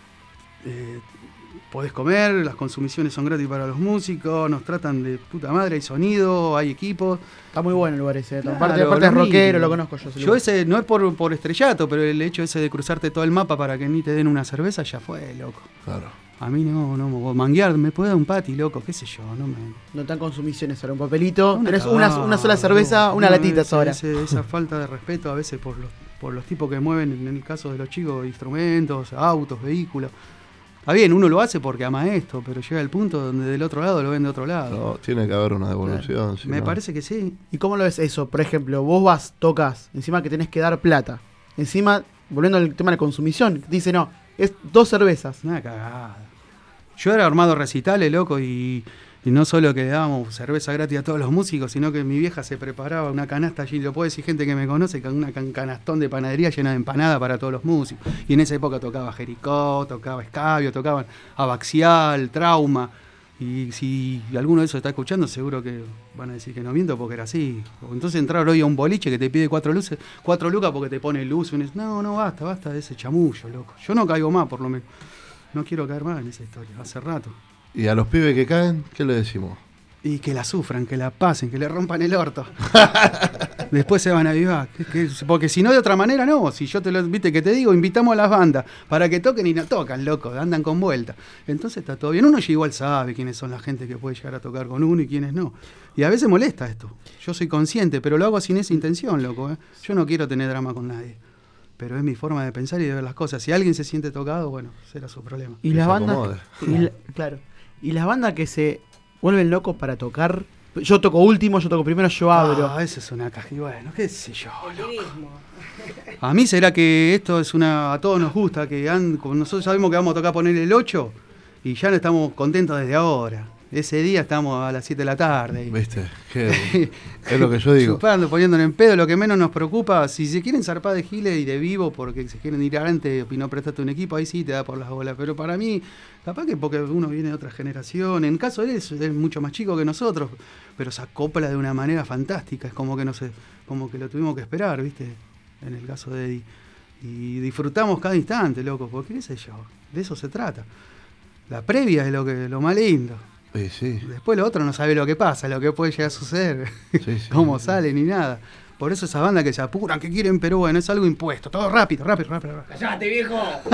eh, podés comer, las consumiciones son gratis para los músicos, nos tratan de puta madre, hay sonido, hay equipos. Está muy bueno el lugar ese. Claro, aparte aparte es lo rockero, mismo. lo conozco yo. ese Yo lugar. ese, no es por, por estrellato, pero el hecho ese de cruzarte todo el mapa para que ni te den una cerveza ya fue, loco. Claro. A mí no, no, o manguear, me puede dar un pati, loco, qué sé yo, no me... No están consumiciones ahora, un papelito. Una Tenés cagada, una, una sola cerveza, loco. una No, latita ese- ahora. ese- esa falta de respeto a veces por los, por los tipos que mueven, en el caso de los chicos, instrumentos, autos, vehículos. Está bien, uno lo hace porque ama esto, pero llega el punto donde del otro lado lo ven de otro lado. No, tiene que haber una devolución. si me no- parece que sí. ¿Y cómo lo ves eso? Por ejemplo, vos vas, tocas, encima que tenés que dar plata. Encima, volviendo al tema de la consumición, dice no, es dos cervezas. Una cagada. Yo era armado recitales, loco, y, y no solo que le dábamos cerveza gratis a todos los músicos, sino que mi vieja se preparaba una canasta allí, lo puedo decir gente que me conoce, con una can- canastón de panadería llena de empanada para todos los músicos. Y en esa época tocaba Jericó, tocaba Escabio, tocaban Abaxial, Trauma. Y si alguno de esos está escuchando, seguro que van a decir que no miento porque era así. O entonces entrar hoy a un boliche que te pide cuatro luces, cuatro lucas porque te pone luz. un- No, no, basta, basta de ese chamullo, loco. Yo no caigo más, por lo menos. No quiero caer más en esa historia, hace rato. Y a los pibes que caen, ¿qué le decimos? Y que la sufran, que la pasen, que le rompan el orto. Después se van a avivar. Que- que- porque si no, de otra manera no. Si yo te lo viste que te digo, invitamos a las bandas para que toquen y no tocan, loco, andan con vuelta. Entonces está todo bien. Uno ya igual sabe quiénes son la gente que puede llegar a tocar con uno y quiénes no. Y a veces molesta esto. Yo soy consciente, pero lo hago sin esa intención, loco. ¿eh? Yo no quiero tener drama con nadie. Pero es mi forma de pensar y de ver las cosas. Si alguien se siente tocado, bueno, será su problema. Y Que las se bandas. acomode. y la- claro. Y las bandas que se vuelven locos para tocar. Yo toco último, yo toco primero, yo abro. Ah, eso es una caja. Y bueno, qué sé yo. El lirismo. A mí será que esto es una. A todos nos gusta, que han- como nosotros sabemos que vamos a tocar poner el ocho y ya no estamos contentos desde ahora. Ese día estamos a las siete de la tarde. y- ¿Viste? Que- es lo que yo digo. Chupando, poniéndole en pedo, lo que menos nos preocupa, si se quieren zarpar de giles y de vivo porque se quieren ir antes y no prestaste un equipo, ahí sí te da por las bolas. Pero para mí, capaz que porque uno viene de otra generación, en caso de él es, es mucho más chico que nosotros, pero se acopla de una manera fantástica, es como que no sé, como que lo tuvimos que esperar, ¿viste? En el caso de Eddie. Y disfrutamos cada instante, loco, porque qué sé yo, de eso se trata. La previa es lo que lo más lindo. Sí, sí. Después lo otro no sabe lo que pasa, lo que puede llegar a suceder, Sí, sí. cómo sale ni nada. Por eso esa banda que se apuran, que quieren, pero bueno, es algo impuesto, todo rápido, rápido, rápido. rápido. ¡Cállate, viejo!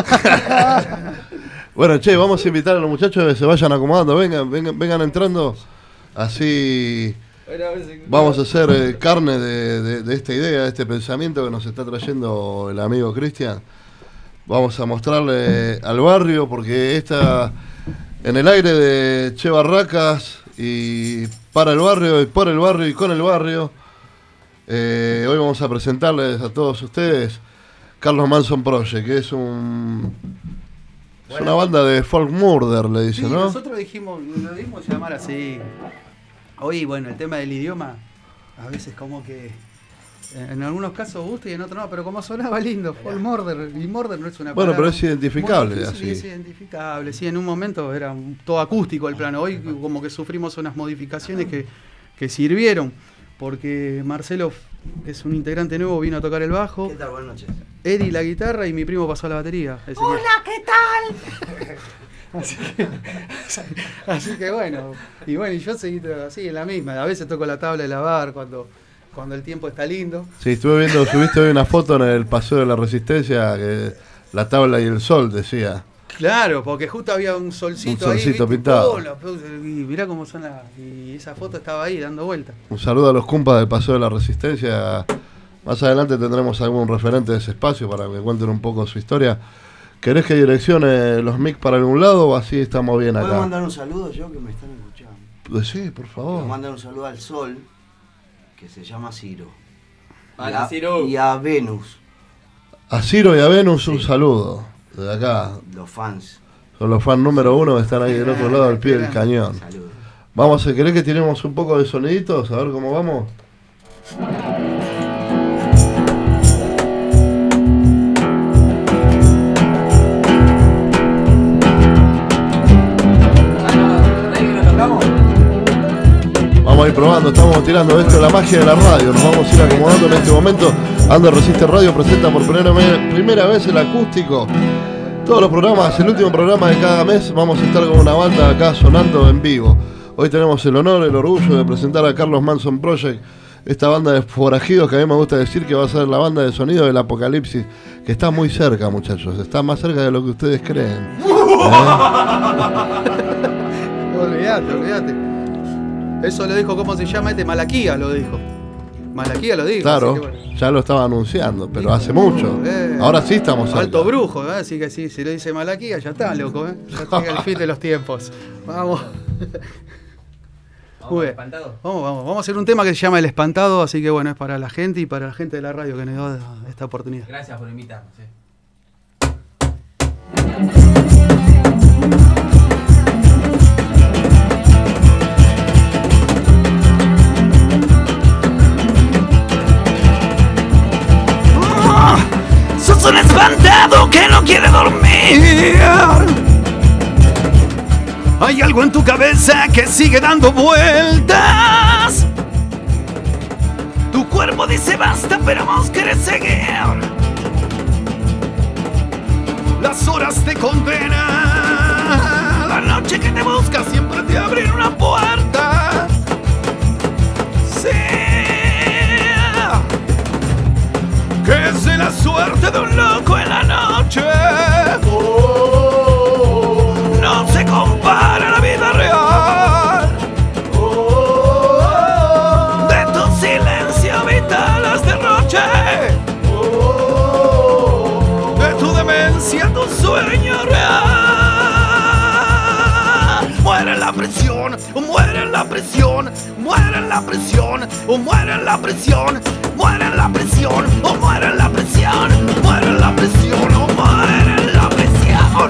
Bueno, che, vamos a invitar a los muchachos a que se vayan acomodando. Vengan, vengan, vengan entrando. Así vamos a hacer eh, carne de, de- de esta idea, de este pensamiento que nos está trayendo el amigo Cristian. Vamos a mostrarle al barrio, porque está en el aire de Che Barracas y para el barrio y por el barrio y con el barrio. Eh, hoy vamos a presentarles a todos ustedes Carlos Manson Project, que es un es una banda de folk murder, le Sí, dicen, ¿no? nosotros dijimos, lo dimos llamar así. Hoy, bueno, el tema del idioma, a veces como que en algunos casos gusta y en otros no, pero como sonaba lindo, Folk Murder, y Murder no es una Bueno, palabra pero es identificable, muy difícil y así. es identificable, sí, en un momento era un- todo acústico el plano, hoy como que sufrimos unas modificaciones que, que sirvieron, porque Marcelo, que es un integrante nuevo, vino a tocar el bajo, tal? Buenas noches. Eddie la guitarra y mi primo pasó a la batería. Ezequiel. Hola, ¿qué tal? Así que, así que bueno, y bueno, y yo seguí todo así en la misma. A veces toco la tabla de lavar cuando, cuando el tiempo está lindo. Sí, estuve viendo, subiste hoy una foto en el Paseo de la Resistencia, que la tabla y el sol, decía. Claro, porque justo había un solcito, Un ahí. solcito ¿viste? pintado. Oh, la- y mirá cómo son las... Y esa foto estaba ahí dando vuelta. Un saludo a los cumpas del Paseo de la Resistencia. Más adelante tendremos algún referente de ese espacio para que cuenten un poco su historia. ¿Querés que direccione los mic para algún lado o así estamos bien ¿Puedo acá? mandar un saludo yo que me están escuchando? Pues sí, por favor. Quiero mandar un saludo al Sol, que se llama Ciro. Hola, y, a, Ciro. y a Venus, A Ciro y a Venus un Sí. saludo. Desde acá. los fans. Son los fans número uno que están ahí del otro lado del pie del cañón. Saludos. Vamos, ¿querés que tiremos un poco de soniditos? A ver cómo vamos. Vamos a ir probando, estamos tirando esto, la magia de la radio. Nos vamos a ir acomodando en este momento. Ando Resiste Radio presenta por primera, primera vez el acústico. Todos los programas, el último programa de cada mes, vamos a estar con una banda acá sonando en vivo. Hoy tenemos el honor, el orgullo de presentar a Carlos Manson Project, esta banda de forajidos que a mí me gusta decir que va a ser la banda de sonido del apocalipsis, que está muy cerca, muchachos, está más cerca de lo que ustedes creen. ¿Eh? Olvídate, olvídate. Eso lo dijo, ¿cómo se llama este? Malaquía lo dijo. Malaquía lo dijo. Claro, así que bueno. ya lo estaba anunciando, pero hace mucho. Eh, Ahora sí estamos cerca. Alto brujo, ¿eh? Así que sí, si lo dice Malaquía, ya está, loco, ¿eh? Ya llega el fin de los tiempos. Vamos. ¿Vamos Muy al bien. espantado? Vamos, vamos. Vamos a hacer un tema que se llama El Espantado, así que bueno, es para la gente y para la gente de la radio que nos dio esta oportunidad. Gracias por invitarnos. eh. Sos un espantado que no quiere dormir. Hay algo en tu cabeza que sigue dando vueltas. Tu cuerpo dice basta, pero vos querés seguir. Las horas te condenan. La noche que te busca siempre te abre una puerta. Sí. Que es de la suerte de un loco en la noche. No se compara a la vida real. De tu silencio vital las derroche. De tu demencia tu sueño real. Muere en la prisión, muere en la prisión, muere en la prisión, o muere en la prisión, muere en la prisión, o muere en la prisión, muere en la prisión, o muere en la prisión.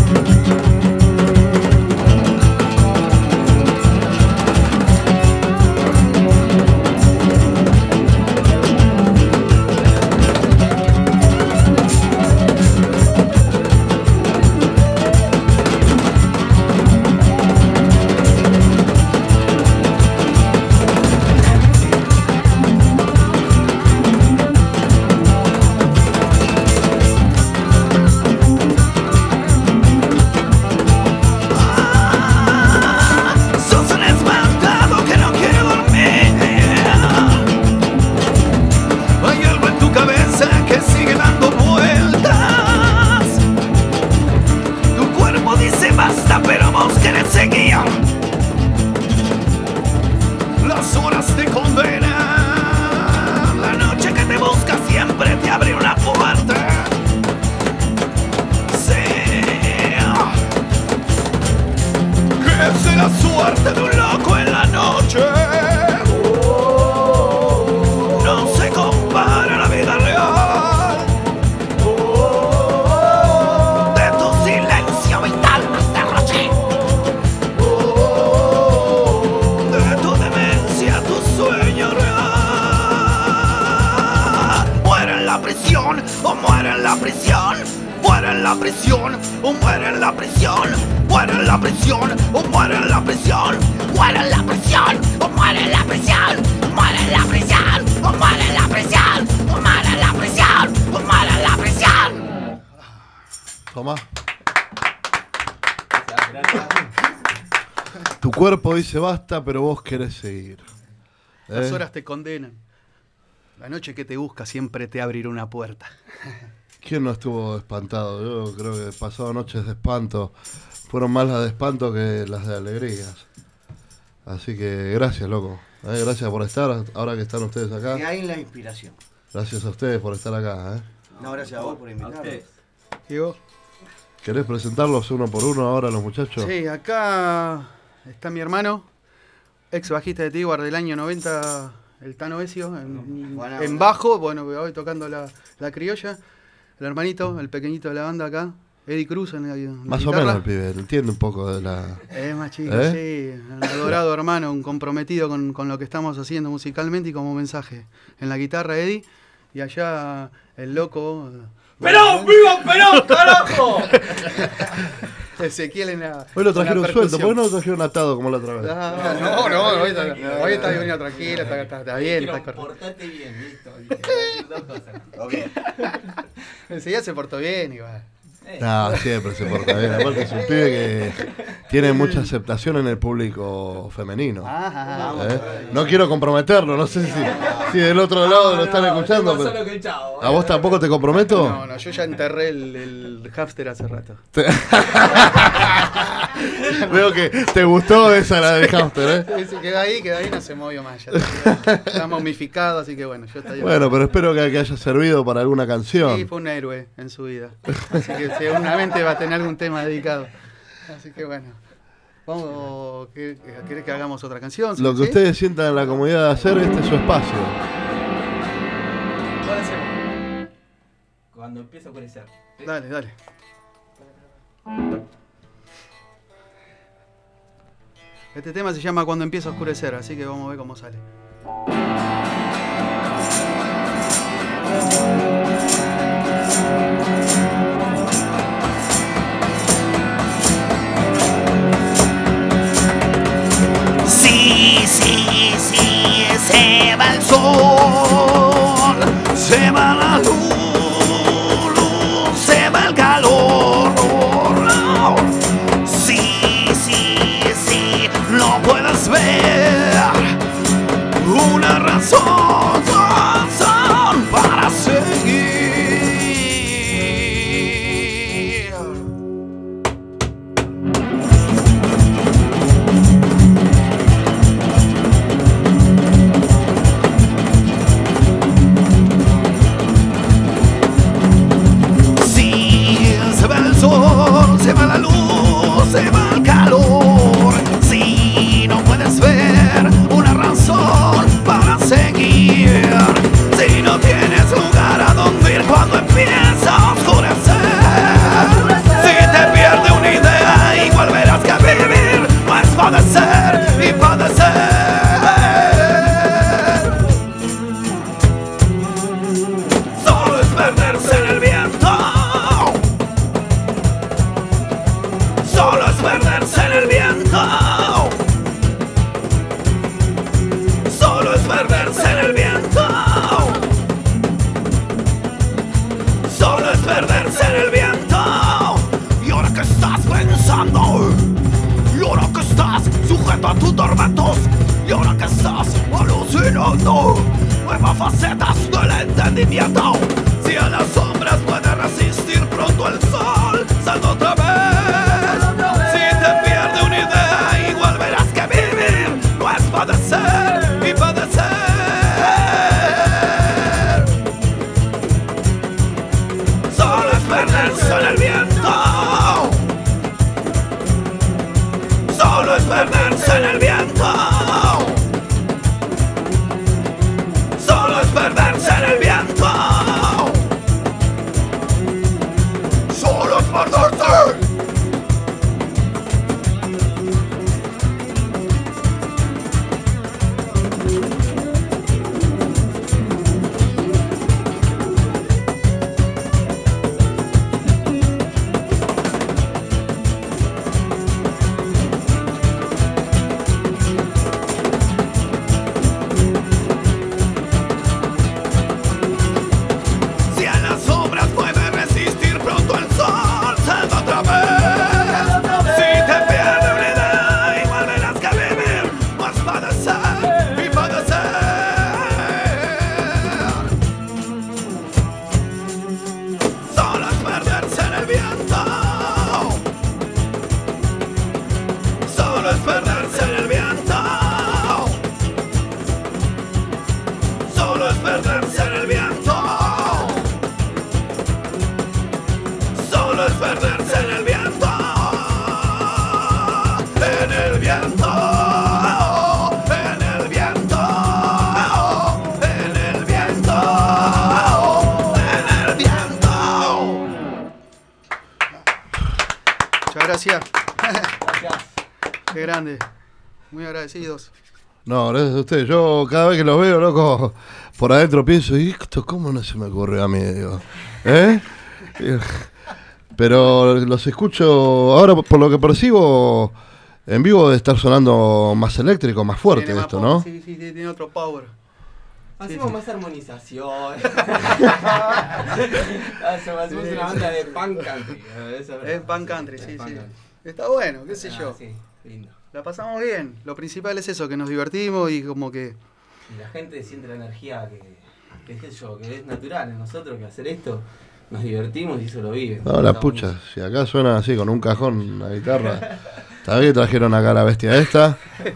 Sos un espantado que no quiere dormir. Hay algo en tu cabeza que sigue dando vueltas. Tu cuerpo dice basta, pero vos querés seguir. Las horas te condenan. La noche que te busca siempre te abre una puerta. Sí. Que es de la suerte de un loco en la noche. No se compara a la vida real. De tu silencio vital más derroche. De tu demencia tu sueño real. Muere en la prisión o muere en la prisión. Muere en la prisión o muere en la prisión. Muere en la prisión o muere en la prisión. Muere en la prisión o muere en la prisión. Muere en la prisión o muere en la prisión. O muere en la prisión o muere en la prisión. Tomá. Tu cuerpo dice basta, pero vos querés seguir. Las ¿Eh? horas te condenan. La noche que te busca siempre te abrirá una puerta. ¿Quién no estuvo espantado? Yo creo que pasado noches de espanto fueron más las de espanto que las de alegrías. Así que gracias, loco. Eh, gracias por estar, ahora que están ustedes acá. Y ahí la inspiración. Gracias a ustedes por estar acá. ¿eh? No, gracias a vos por invitarnos. Diego. ¿Querés presentarlos uno por uno ahora los muchachos? Sí, acá está mi hermano, ex bajista de Tiguar del año noventa, el Tano Ezio, en, Buena en onda. bajo, bueno, hoy tocando la, la criolla. El hermanito, el pequeñito de la banda acá, Eddie Cruz en la, en la Más guitarra. o menos el pibe, entiende un poco de la... Es más chico, ¿Eh? sí, un adorado hermano, un comprometido con, con lo que estamos haciendo musicalmente y como mensaje. En la guitarra Eddie, y allá el loco... ¡Perón! ¡Viva Perón, carajo! Ezequiel en la Hoy lo en la trajeron suelto, percusión. ¿por qué no lo trajeron atado como la otra vez? Ah, no, no, hoy está, hoy está venido tranquilo, está, está, está bien, está correcto. Portate bien, listo. Dos cosas. Enseguida se portó bien igual. No, siempre se porta bien. Aparte es un pibe que tiene mucha aceptación en el público femenino. Ajá, ¿Eh? No quiero comprometerlo, no sé si, si del otro lado lo están escuchando. Más Pero... solo que el chavo. ¿A vos tampoco te comprometo? No, no, yo ya enterré el, el hámster hace rato. Veo que te gustó esa la del hámster, ¿eh? Sí, sí, queda ahí, queda ahí, no se movió más. Ya está, está momificado, así que bueno, yo estaría. Bueno, pero espero que, que haya servido para alguna canción. Sí, fue un héroe en su vida. Así que seguramente va a tener algún tema dedicado. Así que bueno. Vamos, ¿qué- ¿querés que hagamos otra canción? Lo que ¿Sí? ustedes sientan en la comodidad de hacer, este es su espacio. ¿Cuál hacemos? Cuando empieza a oscurecer. ¿Sí? Dale, dale. Este tema se llama Cuando empieza a oscurecer, así que vamos a ver cómo sale. Sí, sí, sí, se va el sol, se va la luz, luz, se va el calor. Sí, sí, sí, lo puedes ver, una razón, razón para seguir. Sí, se va el sol, se va la luz, se va el calor. Si no puedes ver una razón para seguir, si no tienes lugar a donde ir cuando empieza a oscurecer, si te pierde una idea, igual verás que vivir no es padecer y padecer. Solo es perderse en el viento. Solo es perderse en el viento. Solo es perderse en el viento. Solo es perderse en el viento. Y ahora que estás pensando, y ahora que estás sujeto a tus tormentos, y ahora que estás alucinando nuevas facetas del entendimiento, si a las sombras puede resistir pronto el sol, salta otra vez. Si te pierde una idea, igual verás que vivir no es padecer y padecer. Solo es perderse en el viento. Solo es perderse en el viento. Solo es perderse en el viento. grande. Muy agradecidos. No, gracias a ustedes. Yo cada vez que los veo, loco, por adentro pienso, ¿y esto cómo no se me ocurrió a mí? Digo, ¿eh? Pero los escucho, ahora por lo que percibo, en vivo debe estar sonando más eléctrico, más fuerte Tiene más esto, power, ¿no? Sí, sí, tiene otro power. Hacemos Sí, sí. más armonización. Hacemos hacemos una banda de punk country. Eso Es punk country, sí, punk sí. country. Está bueno, qué sé Ah, yo. sí, lindo. La pasamos bien. Lo principal es eso, que nos divertimos y como que... Y la gente siente la energía que, que es yo, que es natural en nosotros, que hacer esto nos divertimos y eso lo vive. No, la pucha, si acá suena así con un cajón, una guitarra, también trajeron acá la bestia esta,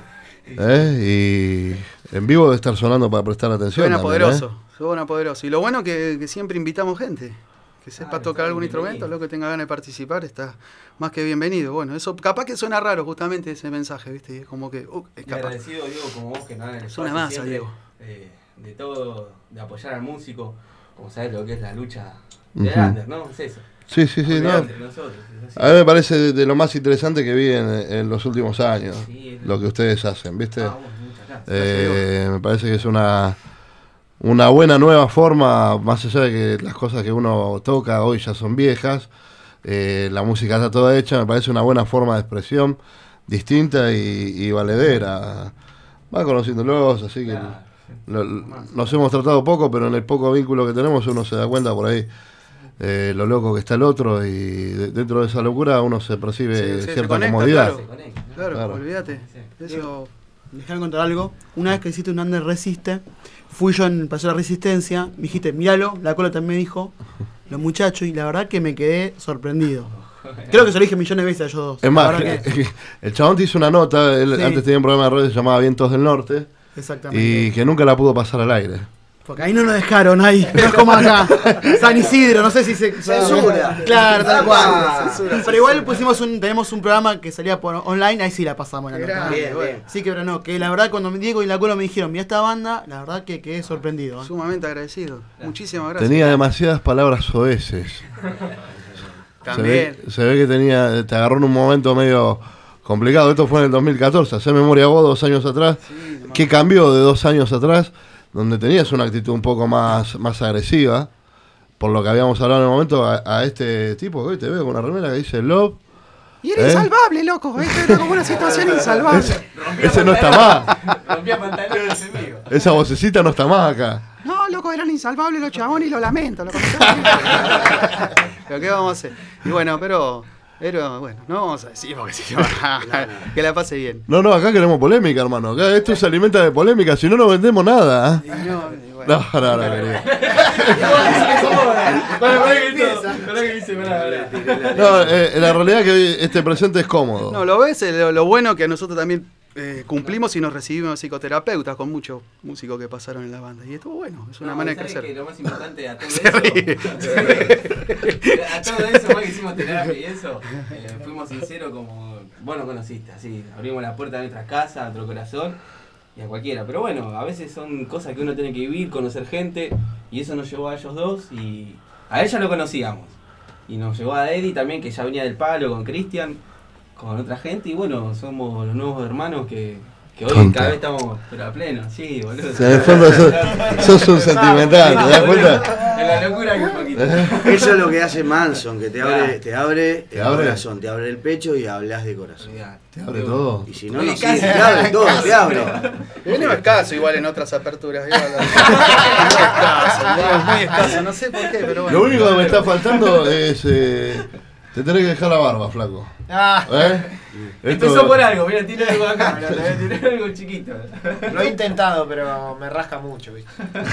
¿eh? Y en vivo debe estar sonando para prestar atención. Suena también, poderoso, ¿eh? suena poderoso. Y lo bueno que, que siempre invitamos gente. Que sepa Ah, tocar algún bienvenido. instrumento, lo que tenga ganas de participar, está más que bienvenido. Bueno, eso capaz que suena raro justamente ese mensaje, ¿viste? Y es como que, uh, Y escapa. agradecido, Diego, como vos que nada en el Suena espacio masa, siempre, Diego. eh, de todo, de apoyar al músico, como sabés lo que es la lucha de Ujú. Under, ¿no? Es eso. Sí, sí, sí, no. Entre nosotros, es así. A mí me parece de, de lo más interesante que vi en, en los últimos años, Sí, lo que ustedes hacen, ¿viste? Ah, bueno, muchas gracias. Eh, me parece que es una una buena nueva forma, más allá de que las cosas que uno toca hoy ya son viejas, eh, la música está toda hecha, me parece una buena forma de expresión, distinta y, y valedera. Va conociéndolos, así que Claro, lo- nos hemos tratado poco, pero en el poco vínculo que tenemos uno se da cuenta por ahí eh, lo loco que está el otro, y de- dentro de esa locura uno se percibe Sí, sí, se cierta conecta, comodidad. claro. Se conecta, ¿no? Claro, Claro. olvídate. Sí. Eso... Dejame contar algo. Una vez que hiciste un Under Resiste, fui yo en el Paseo de la Resistencia, me dijiste, míralo, la cola también me dijo, los muchachos, y la verdad que me quedé sorprendido. Creo que se lo dije millones de veces a ellos dos. Es La más, verdad que- el chabón te hizo una nota, él Sí. antes tenía un programa de radio que se llamaba Vientos del Norte, exactamente. y que nunca la pudo pasar al aire. Porque ahí no nos dejaron, ahí. No es como acá. San Isidro, no sé si se. Censura. Claro, tal Apa. cual. Censura, Pero igual pusimos un, tenemos un programa que salía por online, ahí sí la pasamos la Qué nota. grande, Bien, bueno. bien. Sí, que pero no, que la verdad cuando Diego y la Cola me dijeron, mira esta banda, la verdad que quedé sorprendido. ¿eh? Sumamente agradecido. Muchísimas gracias. Tenía demasiadas palabras soeces. Se También. ve, se ve que tenía, te agarró en un momento medio complicado. Esto fue en el dos mil catorce, hacer memoria vos dos años atrás. Sí, no me ¿Qué cambió de dos años atrás? Donde tenías una actitud un poco más, más agresiva, por lo que habíamos hablado en el momento, a, a este tipo que hoy te veo con una remera que dice Love. Y era ¿Eh? insalvable, loco. Esto era como una situación insalvable. Ese, ese no está más. Rompía pantalones en vivo. Esa vocecita no está más acá. No, loco, eran insalvables los chabones y lo lamento. Loco. Pero ¿qué vamos a hacer? Y bueno, pero, pero bueno, no vamos a decir porque si no, que la pase bien. No, no, acá queremos polémica, hermano. Acá esto se alimenta de polémica, si no, no vendemos nada. Y ¿eh? no, y bueno. No, no, no, querido. No, eh, la realidad es que este presente es cómodo. No, lo ves, lo, lo bueno que nosotros también eh, cumplimos y nos recibimos psicoterapeutas con muchos músicos que pasaron en la banda. Y estuvo bueno, es una No, manera de ¿sabes crecer. que lo más importante a todo Se ríe, eso, a todo eso, más que hicimos terapia y eso, eh, fuimos sinceros como vos nos conociste, así, abrimos la puerta de nuestra casa, a nuestro corazón y a cualquiera. Pero bueno, a veces son cosas que uno tiene que vivir, conocer gente, y eso nos llevó a ellos dos, y a ella lo conocíamos. Y nos llevó a Eddie también, que ya venía del palo con Cristian, con otra gente, y bueno, somos los nuevos hermanos que, que hoy Tonta. cada vez estamos pero a pleno, sí, boludo. O sea, en el fondo sos, sos un sentimental, ¿te das cuenta? En la locura que un poquito. Eso es lo que hace Manson, que te abre, te abre ¿Te el abre? corazón, te abre el pecho y hablas de corazón. Te abre todo. Y si no, Oye, no casi. sigue, te abre todo, te abre. Venimos escaso igual en otras aperturas. Igual, muy escaso, igual, muy escaso, no sé por qué, pero bueno. Lo único que me está faltando es. Eh, te tenés que dejar la barba, flaco. Ah, ¿Eh? Esto- Empezó por algo, mira, tiene algo acá, mirá, te voy a tirar algo chiquito. lo he intentado, pero me rasca mucho, ¿viste?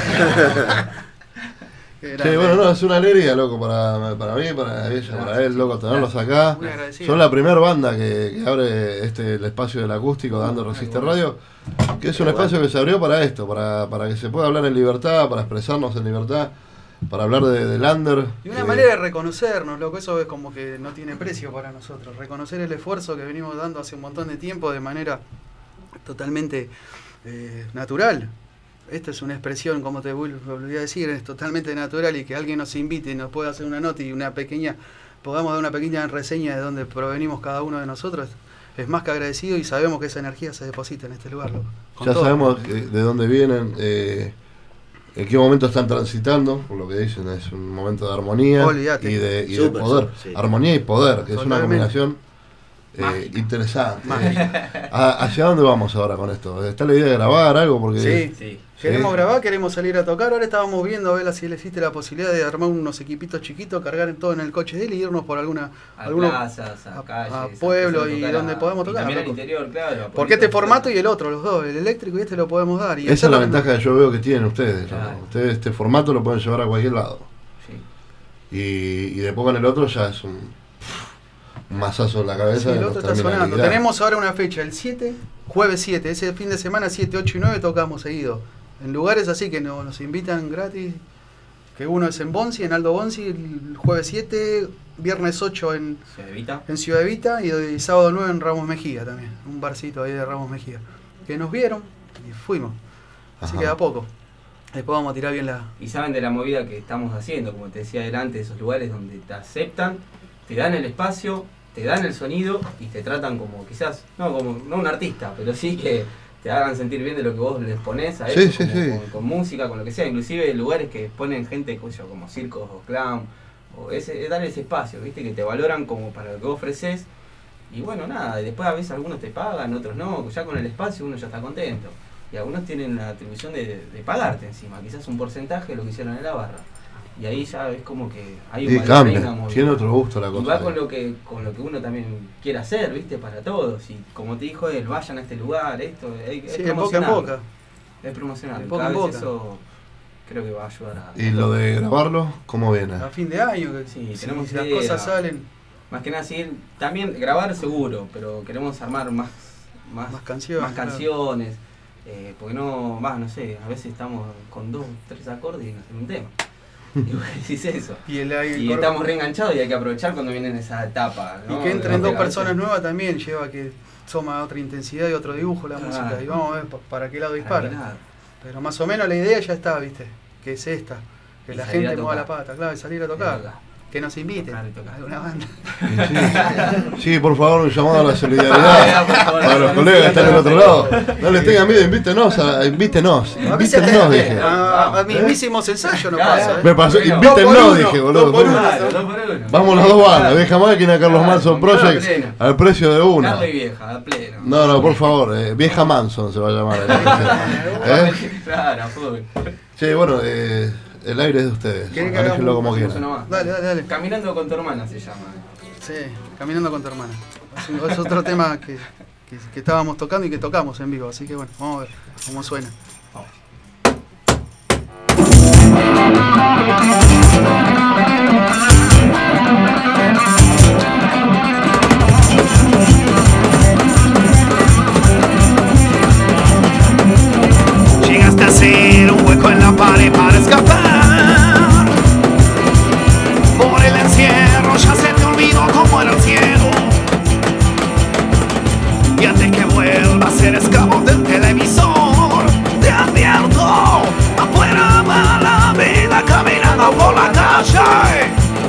Qué Sí, grande. bueno, no, es una alegría, loco, para, para mí, para ella, para él, loco, tenerlos acá. Muy agradecido. Son la primera banda que, que abre este el espacio del acústico dando Resiste Radio, que es un espacio que se abrió para esto, para, para que se pueda hablar en libertad, para expresarnos en libertad, para hablar de, del under. Y una que- manera de reconocernos, loco, eso es como que no tiene precio para nosotros. Reconocer el esfuerzo que venimos dando hace un montón de tiempo de manera totalmente eh, natural. Esta es una expresión, como te vol- volví a decir, es totalmente natural, y que alguien nos invite y nos pueda hacer una nota y una pequeña, podamos dar una pequeña reseña de dónde provenimos cada uno de nosotros, es más que agradecido y sabemos que esa energía se deposita en este lugar, loco. Con Ya todo. sabemos de dónde vienen, eh, en qué momento están transitando, por lo que dicen, es un momento de armonía Olvídate. y de, y de Súper, poder. súper, sí. Armonía y poder, que es una Totalmente. combinación eh, Mágica. interesante. ¿A- ¿Hacia dónde vamos ahora con esto? ¿Está la idea de grabar algo? Porque Sí, Sí. queremos Sí. grabar, queremos salir a tocar. Ahora estábamos viendo a ver si le existe la posibilidad de armar unos equipitos chiquitos, cargar en todo en el coche de él y irnos por alguna A alguno- plazas, a, a- calles, a pueblo empezar a y tocar donde a- podamos y tocar, también al loco. interior, claro. a Porque este pueblitos formato y cercanos. el otro, los dos, el eléctrico y este lo podemos dar. Y esa es hacerlo la con- ventaja que yo veo que tienen ustedes. ¿no? Claro. Ustedes este formato lo pueden llevar a cualquier lado. Sí. Y, y después con el otro ya es un, un mazazo en la cabeza. Sí, el que otro nos está termina de sonando. liquidar. Tenemos ahora una fecha, el siete, jueves siete. Ese fin de semana siete, ocho y nueve tocamos seguido. En lugares así que no, nos invitan gratis. Que uno es en Bonzi, en Aldo Bonzi, el jueves siete, viernes ocho en, ¿Se evita? en Ciudad Evita y, y sábado nueve en Ramos Mejía también. Un barcito ahí de Ramos Mejía. Que nos vieron y fuimos. Así Ajá. que de a poco. Después vamos a tirar bien la... Y saben de la movida que estamos haciendo, como te decía adelante, esos lugares donde te aceptan, te dan el espacio, te dan el sonido y te tratan como quizás, no como no un artista, pero sí que te hagan sentir bien de lo que vos les ponés a Sí, ellos, sí, como sí. Con, con música, con lo que sea, inclusive lugares que ponen gente cuyo, como circos o clown, o ese, dar ese espacio, viste, que te valoran como para lo que vos ofreces. Y bueno, nada, y después a veces algunos te pagan, otros no, ya con el espacio uno ya está contento. Y algunos tienen la atribución de, de pagarte encima, quizás un porcentaje de lo que hicieron en la barra. Y ahí ya es como que hay un Y valor, hay cambia, una movida. tiene otro gusto la Y cosa. va ahí. con lo que con lo que uno también quiere hacer, ¿viste? Para todos. Y como te dijo él, vayan a este lugar, esto, es, es Sí, de boca en promocionarlo. boca. Es promocionar. De boca Cada en vez boca. eso creo que va a ayudar a... ¿Y lo de grabarlo, cómo viene? A fin de año, que Sí, si tenemos las idea. cosas salen, Más que nada, sí, también grabar seguro, pero queremos armar más, más, más canciones. más canciones. Eh, porque no, más, no sé, a veces estamos con dos, tres acordes y nos hacen un tema. Y vos decís eso. Y, el, el Y coro- estamos reenganchados y hay que aprovechar cuando vienen esa etapa. y ¿no? que entren De- dos de- personas nuevas también lleva que suma otra intensidad y otro dibujo la Claro. música. Y vamos a ver pa- para qué lado Para dispara. que nada. Pero más o menos la idea ya está, ¿viste? Que es esta. Que Y la salir gente a mueva la tocar. pata, claro, y salir a Es tocar. verdad. Que nos inviten Tocar y tocar. a alguna banda. Y Sí, sí, por favor, un llamado a la solidaridad Por favor, para los no colegas que están del otro sí. lado. No les tengan miedo, invítenos, a, invítenos, invítenos, dije. A, a mismísimos ensayos no Claro. pasa, ¿eh? Me pasó, Bueno, invítenos, dos por dije, uno, boludo. dos por uno. Claro, dos por uno. Vamos las dos bandas, deja máquina Carlos Claro, Manson con cada Project pleno. al precio de una. Carlos y vieja, a pleno. No, no, por favor, eh, Vieja Manson se va a llamar. ¿Eh? Claro, fútbol. Che, bueno, eh, el aire es de ustedes. ¿Quieren que hagamos Manéjenlo un- como Hacemos quieran. uno más. Dale, dale, dale. Caminando con tu hermana se llama. Sí, caminando con tu hermana. Es, un- es otro tema que, que, que estábamos tocando y que tocamos en vivo, así que bueno, vamos a ver cómo suena. Llegaste a hacer un hueco en la pared para escapar. Por el encierro ya se te olvidó cómo era el cielo. Y antes que vuelva a ser esclavo del televisor, te advierto, afuera va la vida caminando por la calle.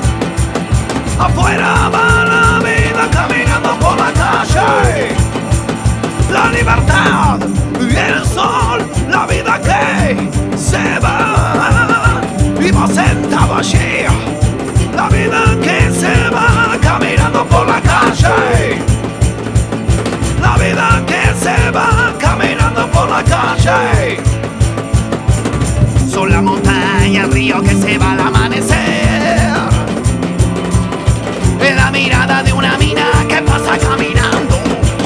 Afuera va la vida caminando por la calle. La libertad y el sol, la vida que se va. Vivo sentado allí, la vida que se va caminando por la calle. La vida que se va caminando por la calle. Son la montaña, el río que se va al amanecer. En la mirada de una mina que pasa caminando.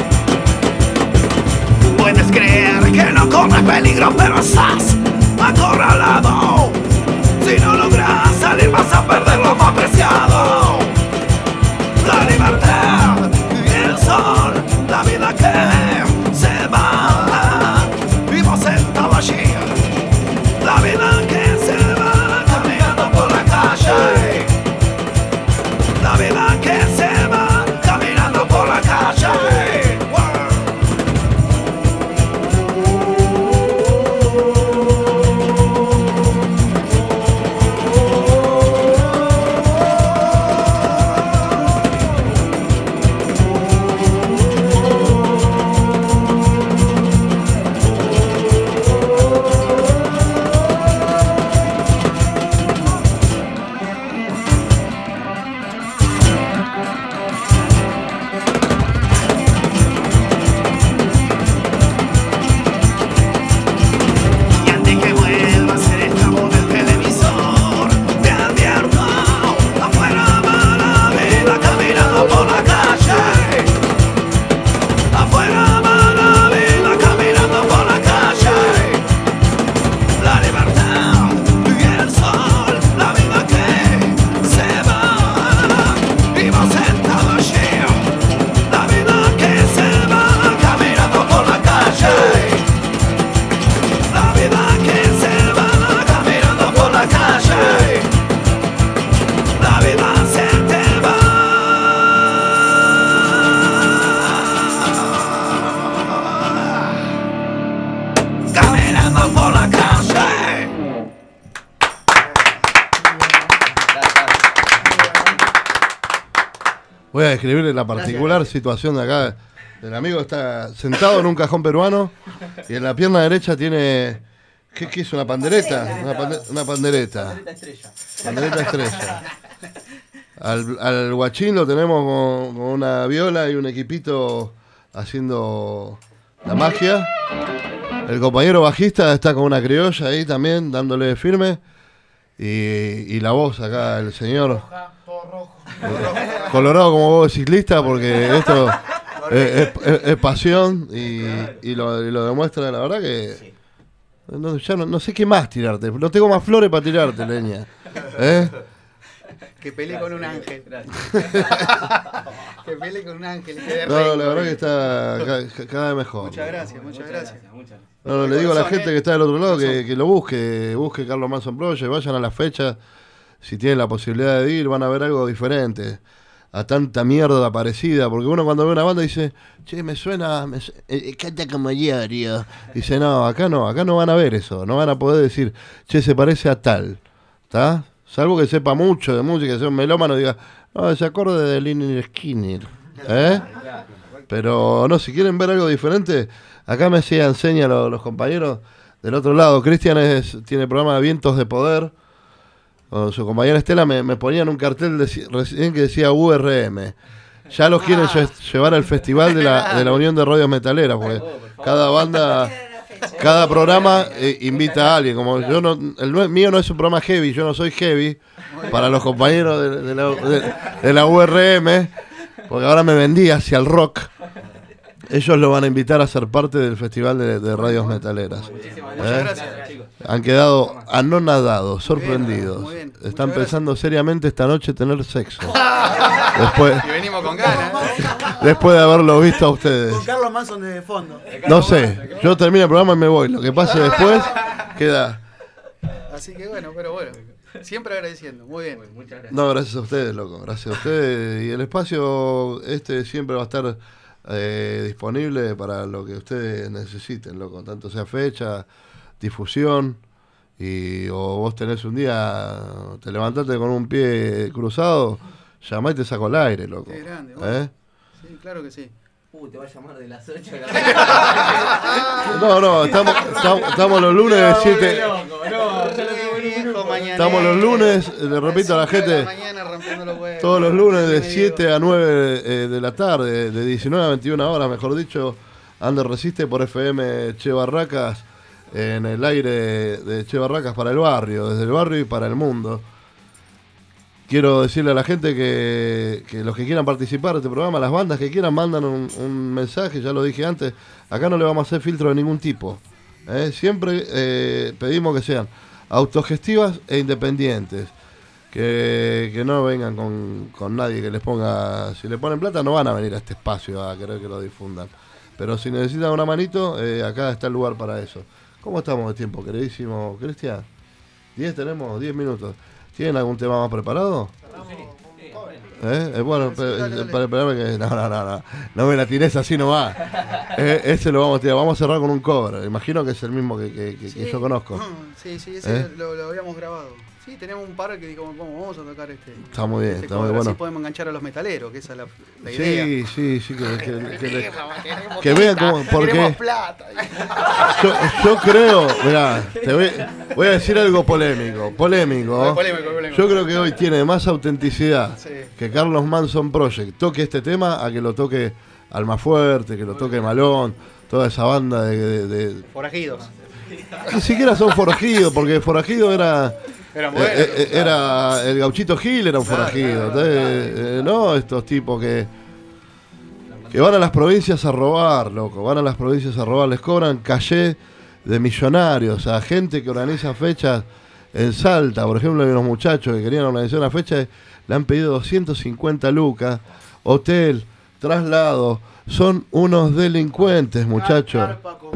Puedes creer que no corres peligro, pero estás acorralado. Si no logras salir vas a perder lo más preciado. La libertad y el sol, la vida que se va. Vivo sentado allí, la vida que se va caminando por la calle. La vida que se va caminando por la calle. Voy a describirle la particular Gracias. situación de acá. El amigo está sentado en un cajón peruano y en la pierna derecha tiene... ¿Qué, qué es? ¿Una pandereta? Una, pande, una pandereta. Pandereta estrella. Pandereta estrella. Al, al guachín lo tenemos con, con una viola y un equipito haciendo la magia. El compañero bajista está con una criolla ahí también, dándole firme. Y, y la voz acá, el señor... Colorado como vos ciclista, porque esto es, es, es pasión y, y, lo, y lo demuestra, la verdad que no, ya no, no sé qué más tirarte, no tengo más flores para tirarte, leña. ¿Eh? Que pelee con un ángel. Que pelee con un ángel. No, la verdad que está cada, cada vez mejor. Muchas gracias, muchas gracias. No, no, le digo a la gente que está del otro lado que, que lo busque, busque Carlos Manson Project, vayan a las fechas. Si tienen la posibilidad de ir, van a ver algo diferente a tanta mierda parecida. Porque uno cuando ve una banda dice, che, me suena, me su eh, canta como Darío. Dice, no, acá no, acá no van a ver eso. No van a poder decir, che, se parece a tal. ¿Está? Salvo que sepa mucho de música, que sea un melómano y diga, no, ese acorde de Lynyrd Skynyrd. ¿Eh? Pero no, si quieren ver algo diferente, acá me hacía enseña los, los compañeros del otro lado. Cristian es, tiene programa de Vientos de Poder. Con su compañera Estela me, me ponían un cartel de, recién que decía U R M. Ya los quieren lle llevar al festival de la, de la Unión de Radios Metaleras, porque cada banda, cada programa eh, invita a alguien. Como yo no, el mío no es un programa heavy, yo no soy heavy para los compañeros de, de, la, de, de la U R M, porque ahora me vendí hacia el rock. Ellos lo van a invitar a ser parte del festival de, de radios metaleras. ¿Eh? Han quedado anonadados, sorprendidos. Muy bien, muy bien. Están pensando gracias. seriamente esta noche tener sexo. Después, y venimos con ganas. Después de haberlo visto a ustedes. Con Carlos Manson de fondo. No sé, yo termino el programa y me voy. Lo que pase después queda. Así que bueno, pero bueno. Siempre agradeciendo, muy bien. Muchas gracias. No, gracias a ustedes, loco. Gracias a ustedes. Y el espacio este siempre va a estar eh, disponible para lo que ustedes necesiten, loco. Tanto sea fecha, difusión, y o vos tenés un día, te levantaste con un pie cruzado, llamá y te saco el aire, loco. Qué grande, bueno. ¿Eh? Sí, claro que sí. Uh, te va a llamar de las ocho de la mañana. No, no, estamos, estamos, estamos los lunes de siete. Estamos los lunes, le repito a la gente, todos los lunes de siete a nueve eh, de la tarde, de diecinueve a veintiuna horas, mejor dicho, Ander Resiste por F M Che Barracas, en el aire de Che Barracas para el barrio, desde el barrio y para el mundo. Quiero decirle a la gente que, que los que quieran participar de este programa, las bandas que quieran, mandan un, un mensaje, ya lo dije antes, acá no le vamos a hacer filtro de ningún tipo. ¿eh? Siempre eh, pedimos que sean autogestivas e independientes, que, que no vengan con, con nadie que les ponga, si le ponen plata no van a venir a este espacio a querer que lo difundan, pero si necesitan una manito, eh, acá está el lugar para eso. ¿Cómo estamos de tiempo, queridísimo Cristian? diez tenemos, diez minutos. ¿Tienen algún tema más preparado? ¿Eh? Eh, bueno, sí, dale, dale. para esperarme que... No, no, no, no, no me la tires así nomás. Eh, ese lo vamos a tirar. Vamos a cerrar con un cover. Imagino que es el mismo que, que, que, sí. que yo conozco. Sí, sí, ese ¿Eh? lo, lo habíamos grabado. Sí, tenemos un par que dijimos, vamos a tocar este. Está muy bien, este está cover, muy bueno. Así podemos enganchar a los metaleros, que esa es la, la sí, idea. Sí, sí, sí, que, que, que, le, que vean cómo, porque yo, yo creo, mirá, te voy, voy a decir algo polémico, polémico. polémico, polémico. Yo creo que hoy tiene más autenticidad sí. que Carlos Manson Project toque este tema a que lo toque Almafuerte, que lo toque Malón, toda esa banda de... de, de Forajidos. Ni siquiera son forajidos, porque forajido era... Era, bueno, eh, eh, era el Gauchito Gil era un claro, forajido, claro, claro, eh, eh, no estos tipos que que van a las provincias a robar, loco, van a las provincias a robar, les cobran caché de millonarios a gente que organiza fechas en Salta, por ejemplo, hay unos muchachos que querían organizar una fecha, le han pedido doscientos cincuenta lucas, hotel, traslado, son unos delincuentes, muchachos.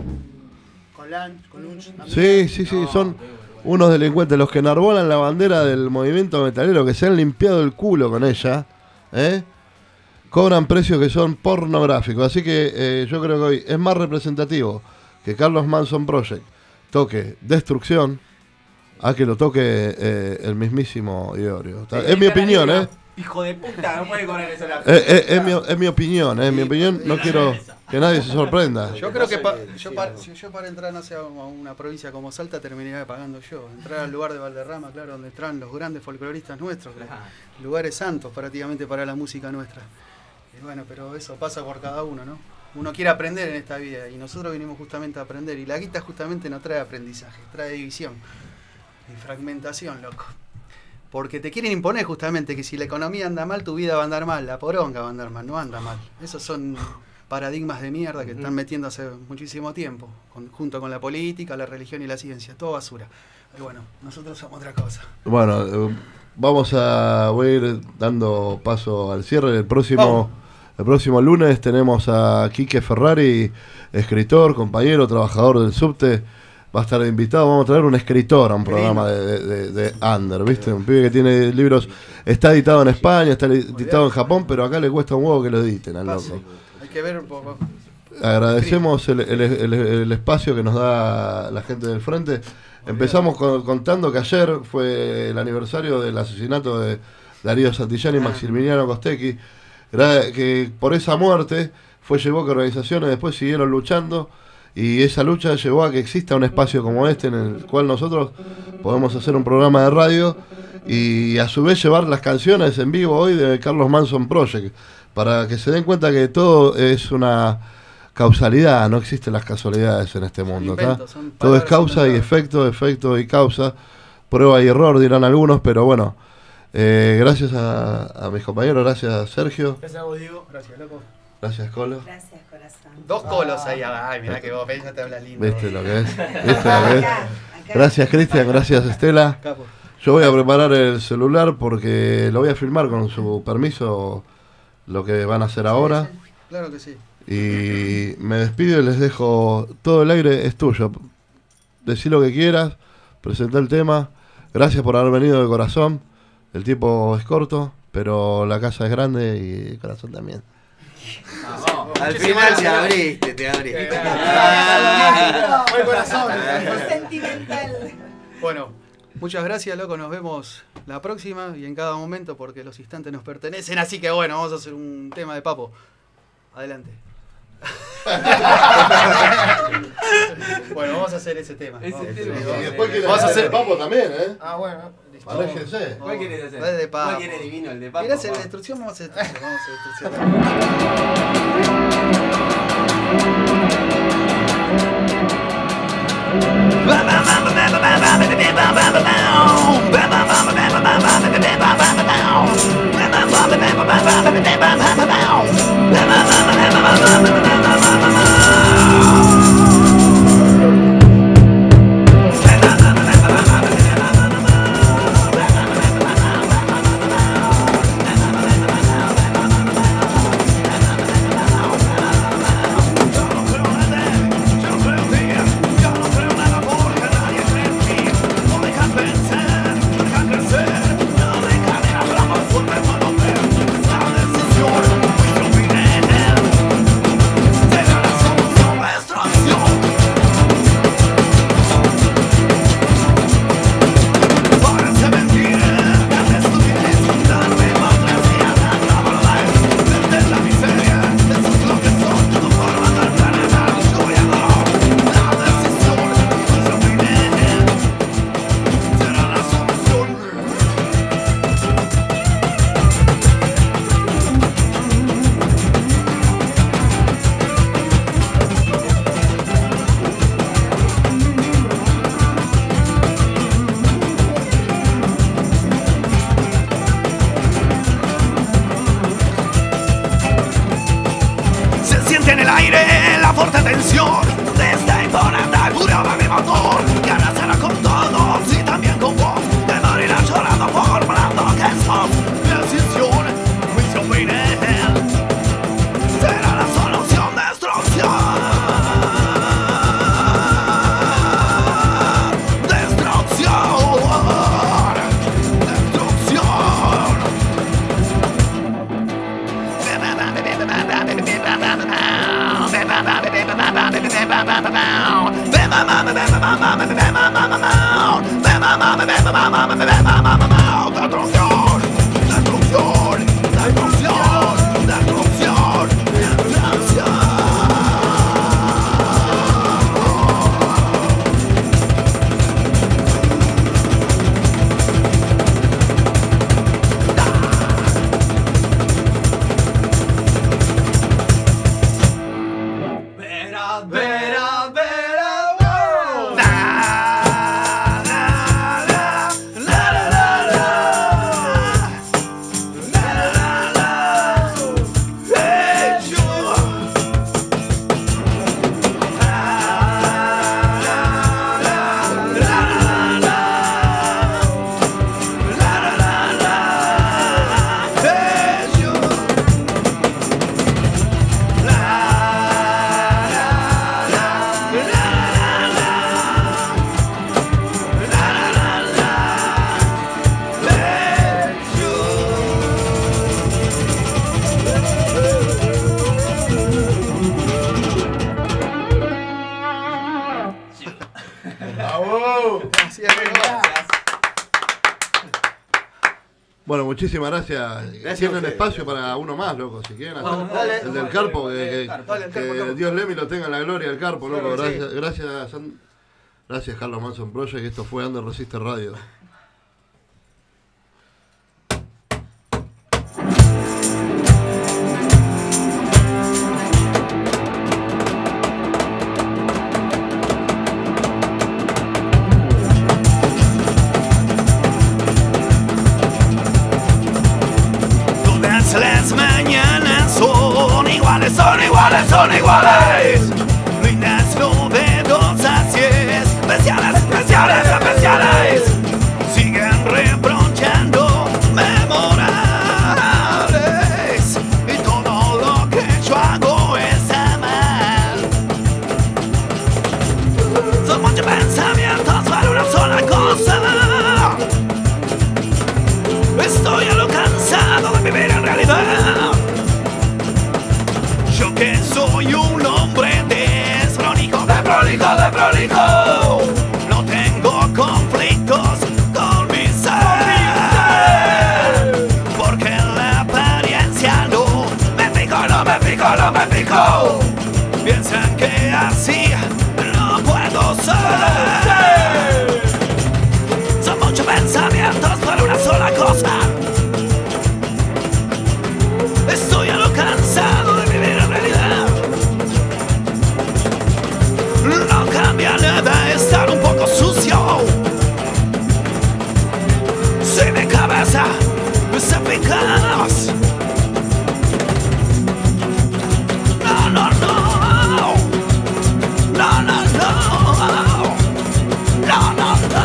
Sí, sí, sí, son unos delincuentes, los que enarbolan la bandera del movimiento metalero, que se han limpiado el culo con ella, ¿eh? Cobran precios que son pornográficos. Así que eh, yo creo que hoy es más representativo que Carlos Manson Project toque Destrucción a que lo toque eh, el mismísimo Iorio. Es mi opinión, ¿eh? Hijo de puta, no puede cobrar eso la Eh, eh, es, mi, es mi opinión, es mi opinión. No quiero que nadie se sorprenda. Yo creo que pa- yo, pa- si yo para entrar no sé, a una provincia como Salta terminaría pagando yo. Entrar al lugar de Valderrama, claro, donde entran los grandes folcloristas nuestros, que- lugares santos prácticamente para la música nuestra. Y bueno, pero eso pasa por cada uno, ¿no? Uno quiere aprender en esta vida y nosotros vinimos justamente a aprender. Y la guita justamente no trae aprendizaje, trae división y fragmentación, loco. Porque te quieren imponer justamente que si la economía anda mal, tu vida va a andar mal, la poronga va a andar mal, no anda mal. Esos son paradigmas de mierda que están metiendo hace muchísimo tiempo, con- junto con la política, la religión y la ciencia, todo basura. Pero bueno, nosotros somos otra cosa. Bueno, eh, vamos a voy a ir dando paso al cierre. El próximo, el próximo lunes tenemos a Quique Ferrari, escritor, compañero, trabajador del subte. Va a estar invitado, vamos a traer un escritor a un programa de, de, de Under, ¿viste? Un pibe que tiene libros, está editado en España, está editado en Japón, pero acá le cuesta un huevo que lo editen al loco. Hay que ver un poco. Agradecemos el, el, el, el espacio que nos da la gente del frente. Empezamos con- contando que ayer fue el aniversario del asesinato de Darío Santillán y Maximiliano Costecchi, Era que por esa muerte fue llevó que organizaciones después siguieron luchando. Y esa lucha llevó a que exista un espacio como este en el cual nosotros podemos hacer un programa de radio y a su vez llevar las canciones en vivo hoy de Carlos Manson Project, para que se den cuenta que todo es una causalidad, no existen las casualidades en este mundo. ¿tá? inventos, son Todo es palabras causa y inventadas. efecto, efecto y causa, prueba y error dirán algunos, pero bueno, eh, gracias a, a mis compañeros, gracias Sergio, Gracias a vos, Diego. Gracias, loco. gracias Colo. Gracias, corazón. Dos colos ahí. Ay, mirá que vos ves, ya te hablas lindo. ¿Viste lo que es? ¿Viste lo que es? Gracias Cristian, gracias Estela. Capo. Yo voy a preparar el celular porque lo voy a filmar con su permiso lo que van a hacer ahora. Claro que sí. Y me despido y les dejo todo el aire, es tuyo. Decí lo que quieras, presentá el tema. Gracias por haber venido de corazón. El tiempo es corto, pero la casa es grande y el corazón también. Al final te abriste, te abriste. Buen corazón. Sentimental. Bueno, muchas gracias, loco. Nos vemos la próxima y en cada momento porque los instantes nos pertenecen. Así que bueno, vamos a hacer un tema de Papo. Adelante. Bueno, vamos a hacer ese tema. Ese Vamos, tema. sí, Y vamos. después quieren Vamos a hacer hacer de Papo también, ¿eh? Ah, bueno, listo. Aléjense. ¿Cuál quieres hacer? Dale de Papo. ¿Cuál quiere divino? El de Papo. ¿Querés hacer la Papo. destrucción? Vamos a hacer destrucción. Vamos a hacer Se siente en el aire la fuerte tensión de esta imponente furia de mi motor, que arrasará con todos y también con vos, que morirán llorando por blando que sos. Mi decisión, juicio final, será la solución, destrucción. Destrucción, destrucción. Gracias, Gracias. Bueno, muchísimas gracias. Gracias a Tienen ustedes. espacio para uno más, loco, si quieren. Vamos, hacer- dale. el del Carpo, que, que- Dale, el que Carpo, Carpo. Dios Lemmy lo tenga en la gloria, el Carpo, loco. Claro que Gracias, gracias, San- gracias Carlos Manson Project. Esto fue Under Resistor Radio. Todas las mañanas son iguales, son iguales, son iguales. Lindas, novedosas y especiales, especiales, especiales. Siguen reprochando memorales. Y todo lo que yo hago está mal. Son muchos pensamientos para una sola cosa. Estoy a lo cansado de vivir en realidad. Yo que soy un hombre desprolijo, desprolijo, desprolijo. No tengo conflictos con mi ser, porque la apariencia no me pico, no me pico, no me pico. Piensan que así no puedo ser. Son muchos pensamientos por una sola cosa. Estoy a lo cansado de vivir en realidad. No cambia nada estar un poco sucio. Si mi cabeza es eficaz. No, no, no. No, no, no. No, no, no.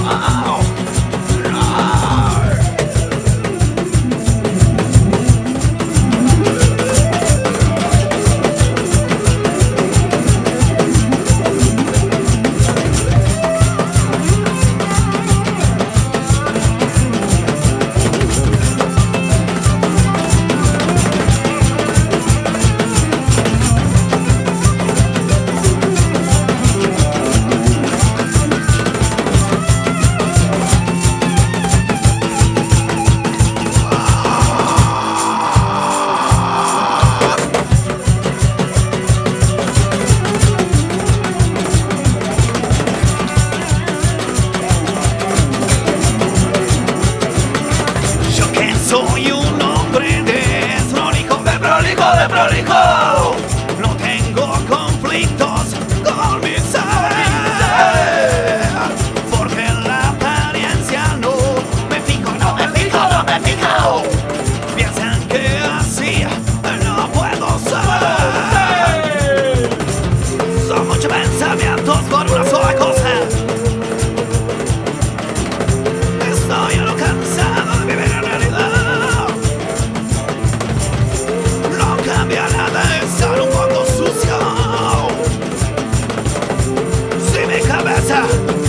Yo que soy un hombre desprolijo, desprolijo, desprolijo. No tengo conflictos con mi ser, porque la apariencia no me fijo, no me fijo, no me fijo. Piensan que así no puedo ser. Son muchos pensamientos por una sola cosa. Estoy a lo cansado de vivir en realidad. No cambia nada estar un poco sucio. Si mi cabeza